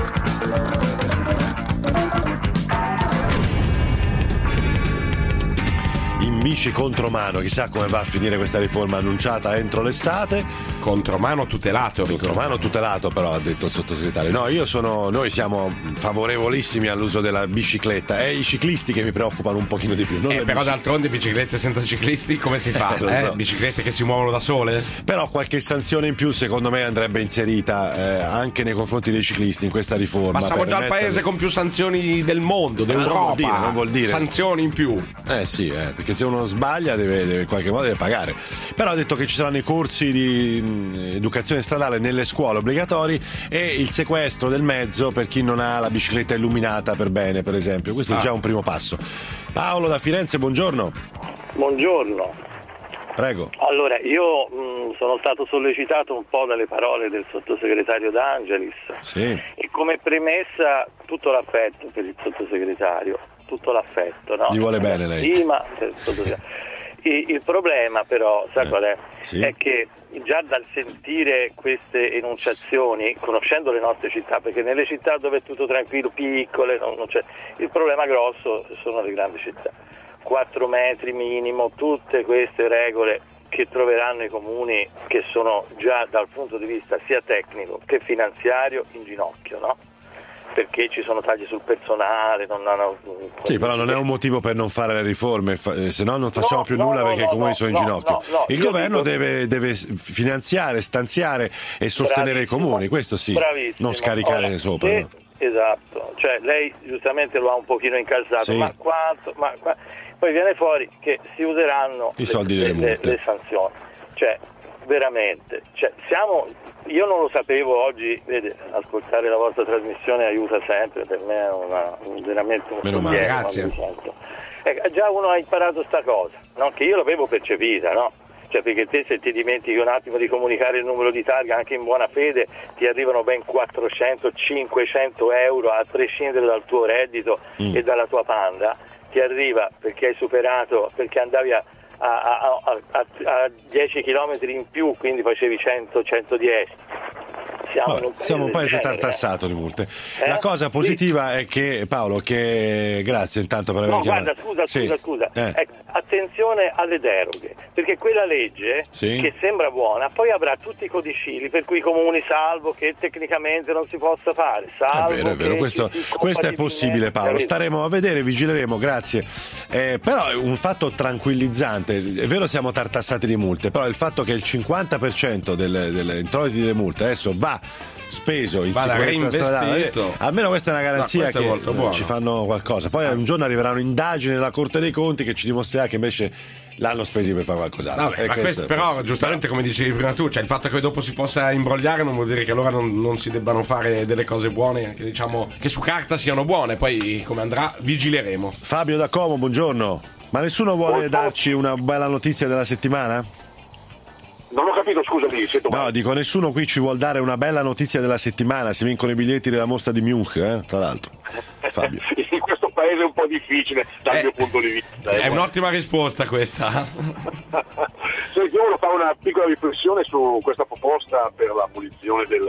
In bici contromano, chissà come va a finire questa riforma annunciata entro l'estate. Contromano tutelato. Contromano tutelato, però ha detto il sottosegretario. No, io sono, noi siamo favorevolissimi all'uso della bicicletta. È i ciclisti che mi preoccupano un pochino di più. Non Eh, le però bici- d'altronde biciclette senza ciclisti come si fa? Eh, lo Eh, so. Biciclette che si muovono da sole? Però qualche sanzione in più secondo me andrebbe inserita eh, anche nei confronti dei ciclisti in questa riforma. Ma siamo per già il rimetterli- paese con più sanzioni del mondo, Ah, d'Europa. non vuol dire, non vuol dire. Sanzioni in più. Eh sì, eh, perché se uno sbaglia deve, deve in qualche modo deve pagare. Però ha detto che ci saranno i corsi di mh, educazione stradale nelle scuole obbligatori e il sequestro del mezzo per chi non ha la bicicletta illuminata per bene, per esempio. Questo Ah. è già un primo passo. Paolo da Firenze, buongiorno. Buongiorno. Prego. Allora, io mh, sono stato sollecitato un po' dalle parole del sottosegretario D'Angelis Sì. e come premessa tutto l'affetto per il sottosegretario, tutto l'affetto, no? Gli vuole bene lei. Stima del sottosegretario. Il, il problema però, sa Eh, qual è? sì. È che già dal sentire queste enunciazioni, conoscendo le nostre città, perché nelle città dove è tutto tranquillo, piccole, non, non c'è, il problema grosso sono le grandi città. quattro metri minimo, tutte queste regole che troveranno i comuni che sono già dal punto di vista sia tecnico che finanziario in ginocchio, no? Perché ci sono tagli sul personale, non hanno... Sì, però non è un motivo per non fare le riforme, fa- eh, se no non facciamo No, più no, nulla no, perché no, i comuni no, sono in no, ginocchio. no, no, Il io governo dico- deve, deve finanziare, stanziare e sostenere Bravissimo, i comuni, questo sì, bravissimo. non scaricare Ora, sopra. se- no? Esatto, cioè lei giustamente lo ha un pochino incalzato, Sì. ma quanto... Ma, qua- poi viene fuori che si useranno I soldi delle le, multe. le sanzioni, cioè veramente, cioè, siamo... Io non lo sapevo oggi, vede, ascoltare la vostra trasmissione aiuta sempre, per me è una, veramente un Meno male, sollievo grazie. quando mi sento. Ecco, già uno ha imparato sta cosa, no? Che io l'avevo percepita, no? Cioè perché te se ti dimentichi un attimo di comunicare il numero di targa anche in buona fede ti arrivano ben quattrocento cinquecento euro a prescindere dal tuo reddito Mm. e dalla tua panda, ti arriva perché hai superato, perché andavi a a, a, a, a dieci chilometri in più, quindi facevi cento centodieci. siamo, Vabbè, in un paese siamo un paese del genere. tartassato di multe. Eh? La cosa positiva è che, Paolo, che grazie intanto per aver No, chiamato. guarda, scusa, Sì. scusa, scusa. Eh. Ecco, attenzione alle deroghe, perché quella legge Sì. che sembra buona, poi avrà tutti i codicilli per cui i comuni, salvo che tecnicamente non si possa fare, salvo È vero, è vero, che questo, ci si questo è possibile, Paolo. capito? Staremo a vedere, vigileremo, grazie. Eh, però è un fatto tranquillizzante. È vero, siamo tartassati di multe, però il fatto che il cinquanta per cento delle, delle introiti delle multe adesso va speso in Vada sicurezza stradale, reinvestito. almeno questa è una garanzia No, questo è che molto buono. ci fanno qualcosa. Poi un giorno arriveranno indagini nella Corte dei Conti che ci dimostrerà che invece l'hanno spesi per fare qualcos'altro. Vabbè, E ma questo questo, è però possibile. giustamente come dicevi prima tu, cioè il fatto che dopo si possa imbrogliare non vuol dire che allora non, non si debbano fare delle cose buone, che diciamo che su carta siano buone, poi come andrà vigileremo. Fabio da Como, buongiorno. Ma nessuno vuole darci una bella notizia della settimana? Non ho capito, scusami, sento No, male. dico, nessuno qui ci vuol dare una bella notizia della settimana. Si vincono i biglietti della mostra di Munch, eh? Tra l'altro. Fabio. In questo paese è un po' difficile dal Eh, mio punto di vista. È eh. un'ottima risposta questa. Senti, io volevo fare una piccola riflessione su questa proposta per l'abolizione del,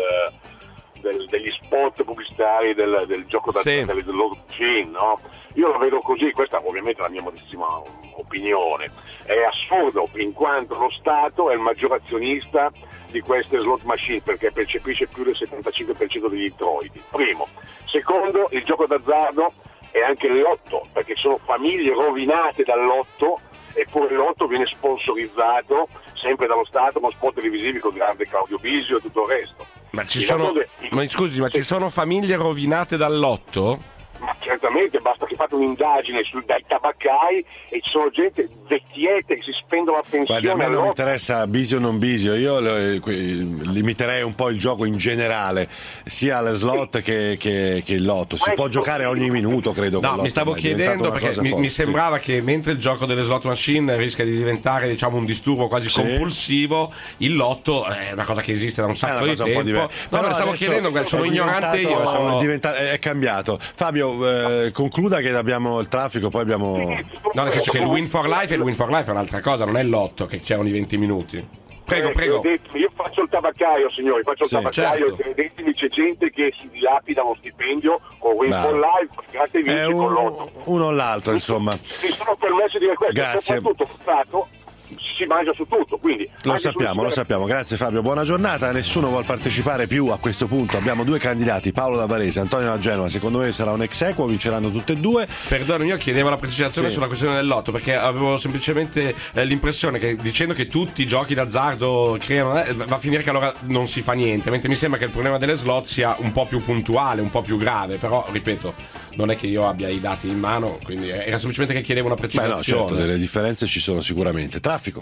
del- degli spot pubblicitari del, del gioco da Sì. del slot machine, no? Io la vedo così, questa ovviamente è la mia modestissima opinione. È assurdo in quanto lo Stato è il maggior azionista di queste slot machine perché percepisce più del settantacinque per cento degli introiti. Primo. Secondo, il gioco d'azzardo è anche il lotto, perché sono famiglie rovinate dal lotto, eppure il lotto viene sponsorizzato sempre dallo Stato con spot televisivi con grande Claudio Bisio e tutto il resto. Ma ci Il sono. lotto- Ma scusi, ma ci sono famiglie rovinate dal lotto? Ma certamente basta che fate un'indagine su, dai tabaccai e ci sono gente vecchiette che si spendono la pensione. Guarda, a me non mi all'otto. interessa bisio o non bisio, io eh, qui- limiterei un po' il gioco in generale, sia le slot che, che, che il lotto. Si può giocare ogni minuto, credo. con No, l'otto, mi stavo ma è diventata chiedendo una perché cosa mi, forte, mi sì. sembrava che mentre il gioco delle slot machine rischia di diventare diciamo un disturbo quasi Sì. compulsivo, il lotto è una cosa che esiste da un È sacco una di cosa un po' tempo. diversa. No, me Però lo stavo adesso chiedendo, guarda, sono è ignorante diventato- io. Sono... È, diventa- è cambiato. Fabio, eh, concluda che abbiamo il traffico, poi abbiamo. No, nel senso che il win for life e il win for life è un'altra cosa, non è il lotto che c'è ogni venti minuti. Prego, Eh, prego. ho detto, io faccio il tabaccaio, signori, faccio il Sì, tabaccaio certo. e credetemi c'è gente che si dilapida lo stipendio con Win Bravo. for Life, grazie vinci È con un- l'otto. uno o l'altro, insomma. Mi sono permesso di dire questo, Grazie. soprattutto lo Stato si mangia su tutto, quindi Lo anche sappiamo, sul- lo sappiamo. Grazie Fabio, buona giornata. Nessuno vuol partecipare più a questo punto. Abbiamo due candidati, Paolo da Varese, Antonio da Genova. Secondo me sarà un ex equo, vinceranno tutte e due. Perdona, io chiedevo la precisazione Sì. sulla questione del lotto perché avevo semplicemente eh, l'impressione che dicendo che tutti i giochi d'azzardo creano eh, va a finire che allora non si fa niente, mentre mi sembra che il problema delle slot sia un po' più puntuale, un po' più grave, però ripeto, non è che io abbia i dati in mano, quindi era semplicemente che chiedevo una Beh precisazione. no, certo, delle differenze ci sono sicuramente. Traffico.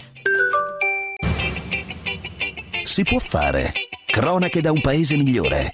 Si può fare. Cronache da un paese migliore.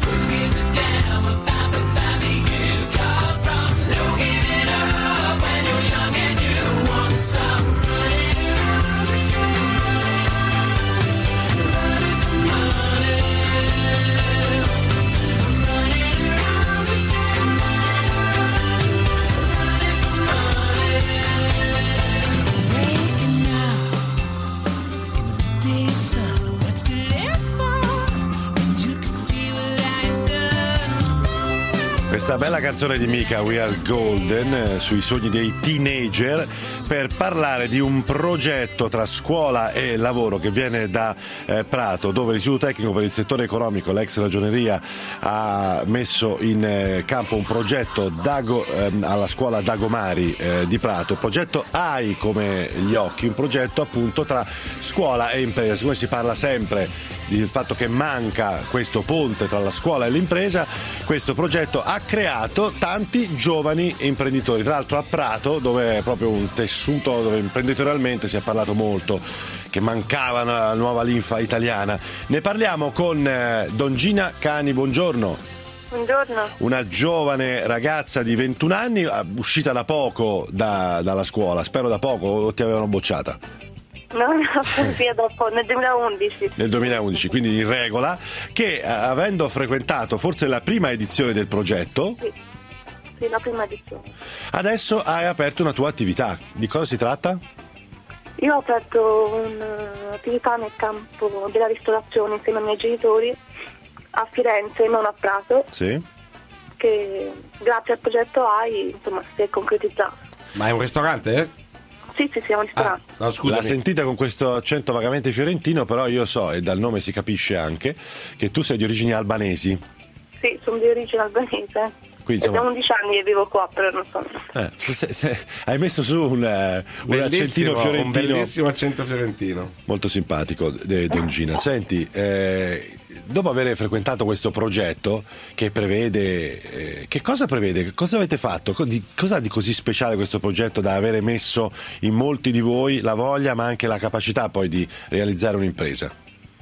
Questa bella canzone di Mika, We Are Golden, eh, sui sogni dei teenager, per parlare di un progetto tra scuola e lavoro che viene da eh, Prato, dove l'Istituto Tecnico per il Settore Economico, l'ex Ragioneria, ha messo in eh, campo un progetto Dago, ehm, alla scuola Dagomari eh, di Prato, progetto A I come gli occhi, un progetto appunto tra scuola e impresa. Siccome si parla sempre del fatto che manca questo ponte tra la scuola e l'impresa, questo progetto ha creato tanti giovani imprenditori, tra l'altro a Prato, dove è proprio un tessuto dove imprenditorialmente si è parlato molto, che mancava una nuova linfa italiana. Ne parliamo con eh, Don Gina Cani, buongiorno. Buongiorno. Una giovane ragazza di ventuno anni, eh, uscita da poco da- dalla scuola, spero da poco, o ti avevano bocciata? No, no, via dopo, nel duemilaundici. Nel duemilaundici, quindi in regola, che eh, avendo frequentato forse la prima edizione del progetto, Sì, sì, la prima edizione. adesso hai aperto una tua attività. Di cosa si tratta? Io ho aperto un'attività nel campo della ristorazione insieme ai miei genitori a Firenze, non a Prato, Sì. che grazie al progetto A I insomma si è concretizzato. Ma è un ristorante? Sì, sì, sì, è un ristorante. No, scusami. L'ha sentita con questo accento vagamente fiorentino, però io so, e dal nome si capisce anche, che tu sei di origini albanesi. Sì, sono di origine albanese. Quindi, E da insomma, undici anni che vivo qua, però non so. eh, se- se- se- hai messo su un, eh, un accentino Bellissimo, fiorentino. un bellissimo accento fiorentino. Molto simpatico, de, Don Gina. Senti, eh, dopo aver frequentato questo progetto che prevede, eh, che cosa prevede? Che cosa avete fatto? Co- di- cosa ha di così speciale questo progetto da avere messo in molti di voi la voglia, ma anche la capacità poi di realizzare un'impresa?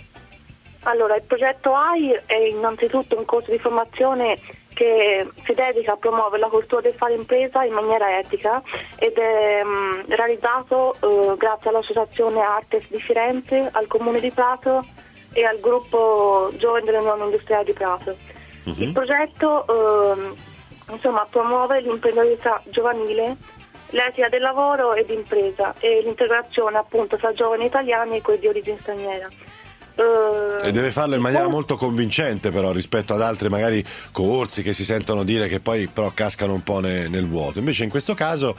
Allora, il progetto A I è innanzitutto un corso di formazione che si dedica a promuovere la cultura del fare impresa in maniera etica ed è mh, realizzato eh, grazie all'Associazione Artes di Firenze, al Comune di Prato e al gruppo Giovani dell'Unione Industriale di Prato. Il progetto ehm, insomma, promuove l'imprenditoria giovanile, l'etica del lavoro e d'impresa e l'integrazione appunto tra giovani italiani e quelli di origine straniera. Eh, E deve farlo in maniera molto convincente, però, rispetto ad altri magari corsi che si sentono dire che poi però cascano un po' ne- nel vuoto. Invece in questo caso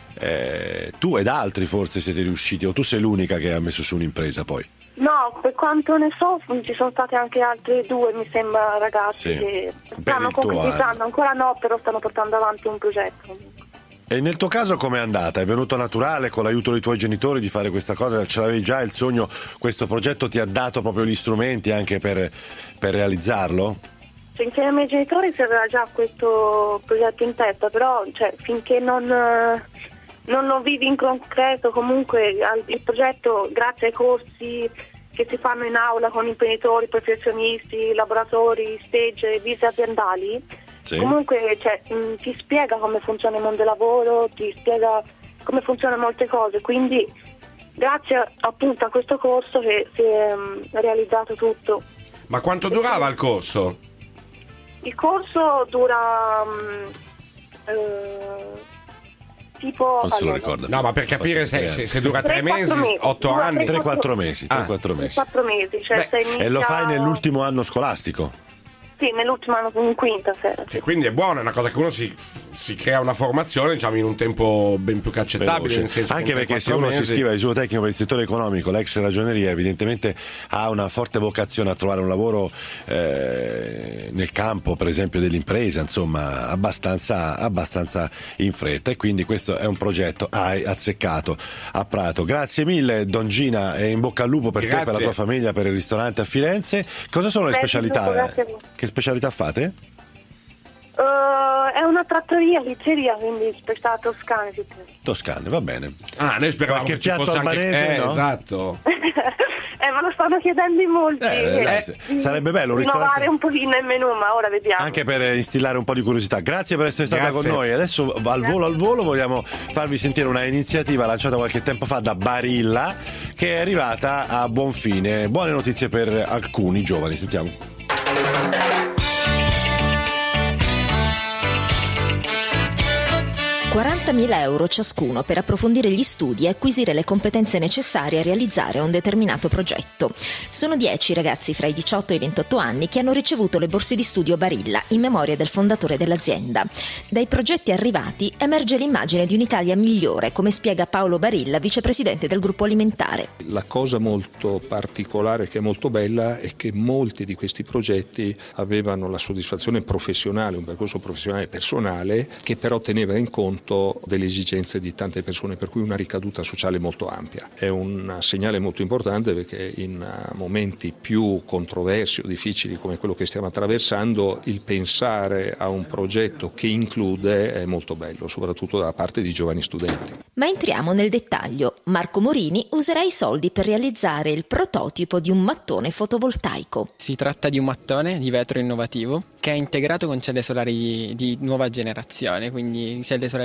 eh, tu ed altri forse siete riusciti, o tu sei l'unica che ha messo su un'impresa poi? No, per quanto ne so ci sono state anche altre due, mi sembra, ragazzi Sì, che per stanno il tuo concretizzando, ancora no, però stanno portando avanti un progetto. E nel tuo caso com'è andata? È venuto naturale con l'aiuto dei tuoi genitori di fare questa cosa? Ce l'avevi già il sogno? Questo progetto ti ha dato proprio gli strumenti anche per, per realizzarlo? Cioè, insieme ai miei genitori si aveva già questo progetto in testa, però cioè, finché non, eh, non lo vivi in concreto, comunque al- il progetto, grazie ai corsi che si fanno in aula con imprenditori, professionisti, laboratori, stage, visite aziendali, Sì. comunque cioè, mh, ti spiega come funziona il mondo del lavoro, ti spiega come funzionano molte cose, quindi grazie appunto a questo corso che si è mh, realizzato tutto. Ma quanto durava il corso? Il corso dura mh, eh, tipo Non se lo allora, ricorda. No, ma per capire se, se, se dura tre Tre, quattro mesi, mesi. otto Dura anni. tre, tre quattro mesi, Ah. tre quattro mesi. quattro mesi, cioè se inizia... E lo fai nell'ultimo anno scolastico? Sì, nell'ultimo anno, in quinta sera. Che quindi è buono, è una cosa che uno si, si crea una formazione, diciamo, in un tempo ben più che accettabile. Veloce. Nel senso che Anche in tre, perché se quattro uno si mesi- iscrive all'istituto tecnico per il settore economico, l'ex ragioneria evidentemente ha una forte vocazione a trovare un lavoro eh, nel campo, per esempio, dell'impresa, insomma, abbastanza, abbastanza in fretta, e quindi questo è un progetto hai azzeccato a Prato. Grazie mille Don Gina, e in bocca al lupo per te, Grazie. per la tua famiglia, per il ristorante a Firenze. Cosa sono le Beh, specialità? grazie a voi. Che specialità fate? Eh, è una trattoria, pizzeria, quindi specialità toscane. sì, sì. Toscane, va bene. Ah, noi speravamo Qualche che ci piatto fosse anche... albanese, eh, no? Esatto. Eh, me lo stanno chiedendo in molti. Eh, dai, se- sarebbe bello un Rinnovare ristorante- un pochino il menù, ma ora vediamo. Anche per instillare un po' di curiosità. Grazie per essere stata Grazie. con noi. Adesso al volo al volo vogliamo farvi sentire una iniziativa lanciata qualche tempo fa da Barilla, che è arrivata a buon fine. Buone notizie per alcuni giovani. Sentiamo. quarantamila euro ciascuno per approfondire gli studi e acquisire le competenze necessarie a realizzare un determinato progetto. Sono dieci ragazzi fra i diciotto e i ventotto anni che hanno ricevuto le borse di studio Barilla in memoria del fondatore dell'azienda. Dai progetti arrivati emerge l'immagine di un'Italia migliore, come spiega Paolo Barilla, vicepresidente del gruppo alimentare. La cosa molto particolare, che è molto bella, è che molti di questi progetti avevano la soddisfazione professionale, un percorso professionale personale, che però teneva in conto delle esigenze di tante persone, per cui una ricaduta sociale molto ampia. È un segnale molto importante, perché in momenti più controversi o difficili come quello che stiamo attraversando, il pensare a un progetto che include è molto bello, soprattutto da parte di giovani studenti. Ma entriamo nel dettaglio. Marco Morini userà i soldi per realizzare il prototipo di un mattone fotovoltaico. Si tratta di un mattone di vetro innovativo che è integrato con celle solari di nuova generazione, quindi celle solari colorate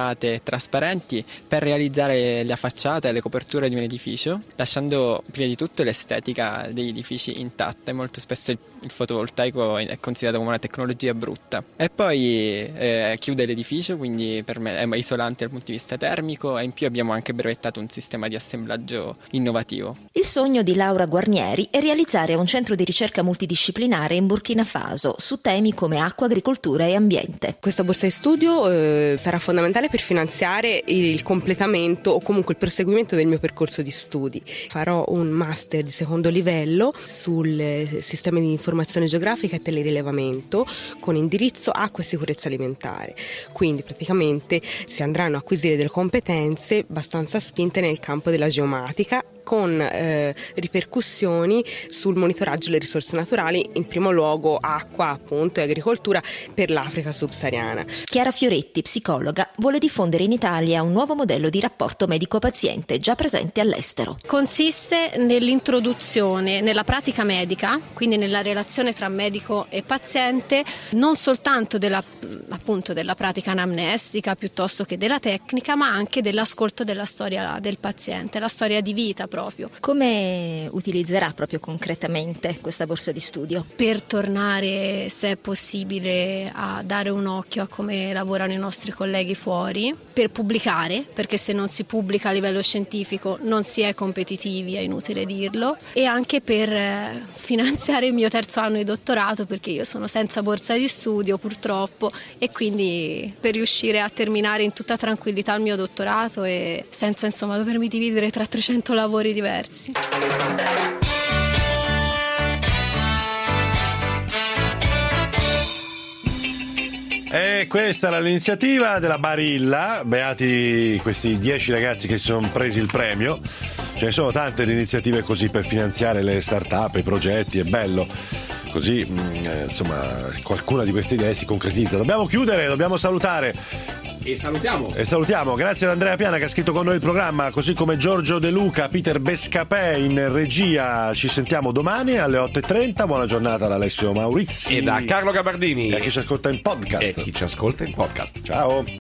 colorate e trasparenti per realizzare la facciata e le coperture di un edificio, lasciando prima di tutto l'estetica degli edifici intatta. Molto spesso il, il fotovoltaico è considerato come una tecnologia brutta. E poi eh, chiude l'edificio, quindi per me è isolante dal punto di vista termico, e in più abbiamo anche brevettato un sistema di assemblaggio innovativo. Il sogno di Laura Guarnieri è realizzare un centro di ricerca multidisciplinare in Burkina Faso su temi come acqua, agricoltura e ambiente. Questa borsa di studio eh, sarà fondamentale per finanziare il completamento o comunque il proseguimento del mio percorso di studi. Farò un master di secondo livello sul eh, sistema di informazione geografica e telerilevamento con indirizzo acqua e sicurezza alimentare. Quindi praticamente si andranno a acquisire delle competenze abbastanza spinte nel campo della geomatica, con eh, ripercussioni sul monitoraggio delle risorse naturali, in primo luogo acqua appunto e agricoltura per l'Africa subsahariana. Chiara Fioretti, psicologa, vuole diffondere in Italia un nuovo modello di rapporto medico-paziente già presente all'estero. Consiste nell'introduzione nella pratica medica, quindi nella relazione tra medico e paziente, non soltanto della, appunto, della pratica anamnestica piuttosto che della tecnica, ma anche dell'ascolto della storia del paziente, la storia di vita proprio. Come utilizzerà proprio concretamente questa borsa di studio? Per tornare, se è possibile, a dare un occhio a come lavorano i nostri colleghi fuori, per pubblicare, perché se non si pubblica a livello scientifico non si è competitivi, è inutile dirlo, e anche per eh, finanziare il mio terzo anno di dottorato, perché io sono senza borsa di studio purtroppo, e quindi per riuscire a terminare in tutta tranquillità il mio dottorato e senza insomma dovermi dividere tra trecento lavori diversi. E questa era l'iniziativa della Barilla, beati questi dieci ragazzi che si sono presi il premio. Ce ne sono tante di iniziative così per finanziare le start-up, i progetti, è bello. Così mh, insomma qualcuna di queste idee si concretizza. Dobbiamo chiudere, dobbiamo salutare. E salutiamo. E salutiamo, grazie ad Andrea Piana che ha scritto con noi il programma, così come Giorgio De Luca, Peter Bescapè in regia. Ci sentiamo domani alle otto e trenta. Buona giornata da Alessio Maurizi e da Carlo Gabardini e a chi ci ascolta in podcast. E chi ci ascolta in podcast. Ciao.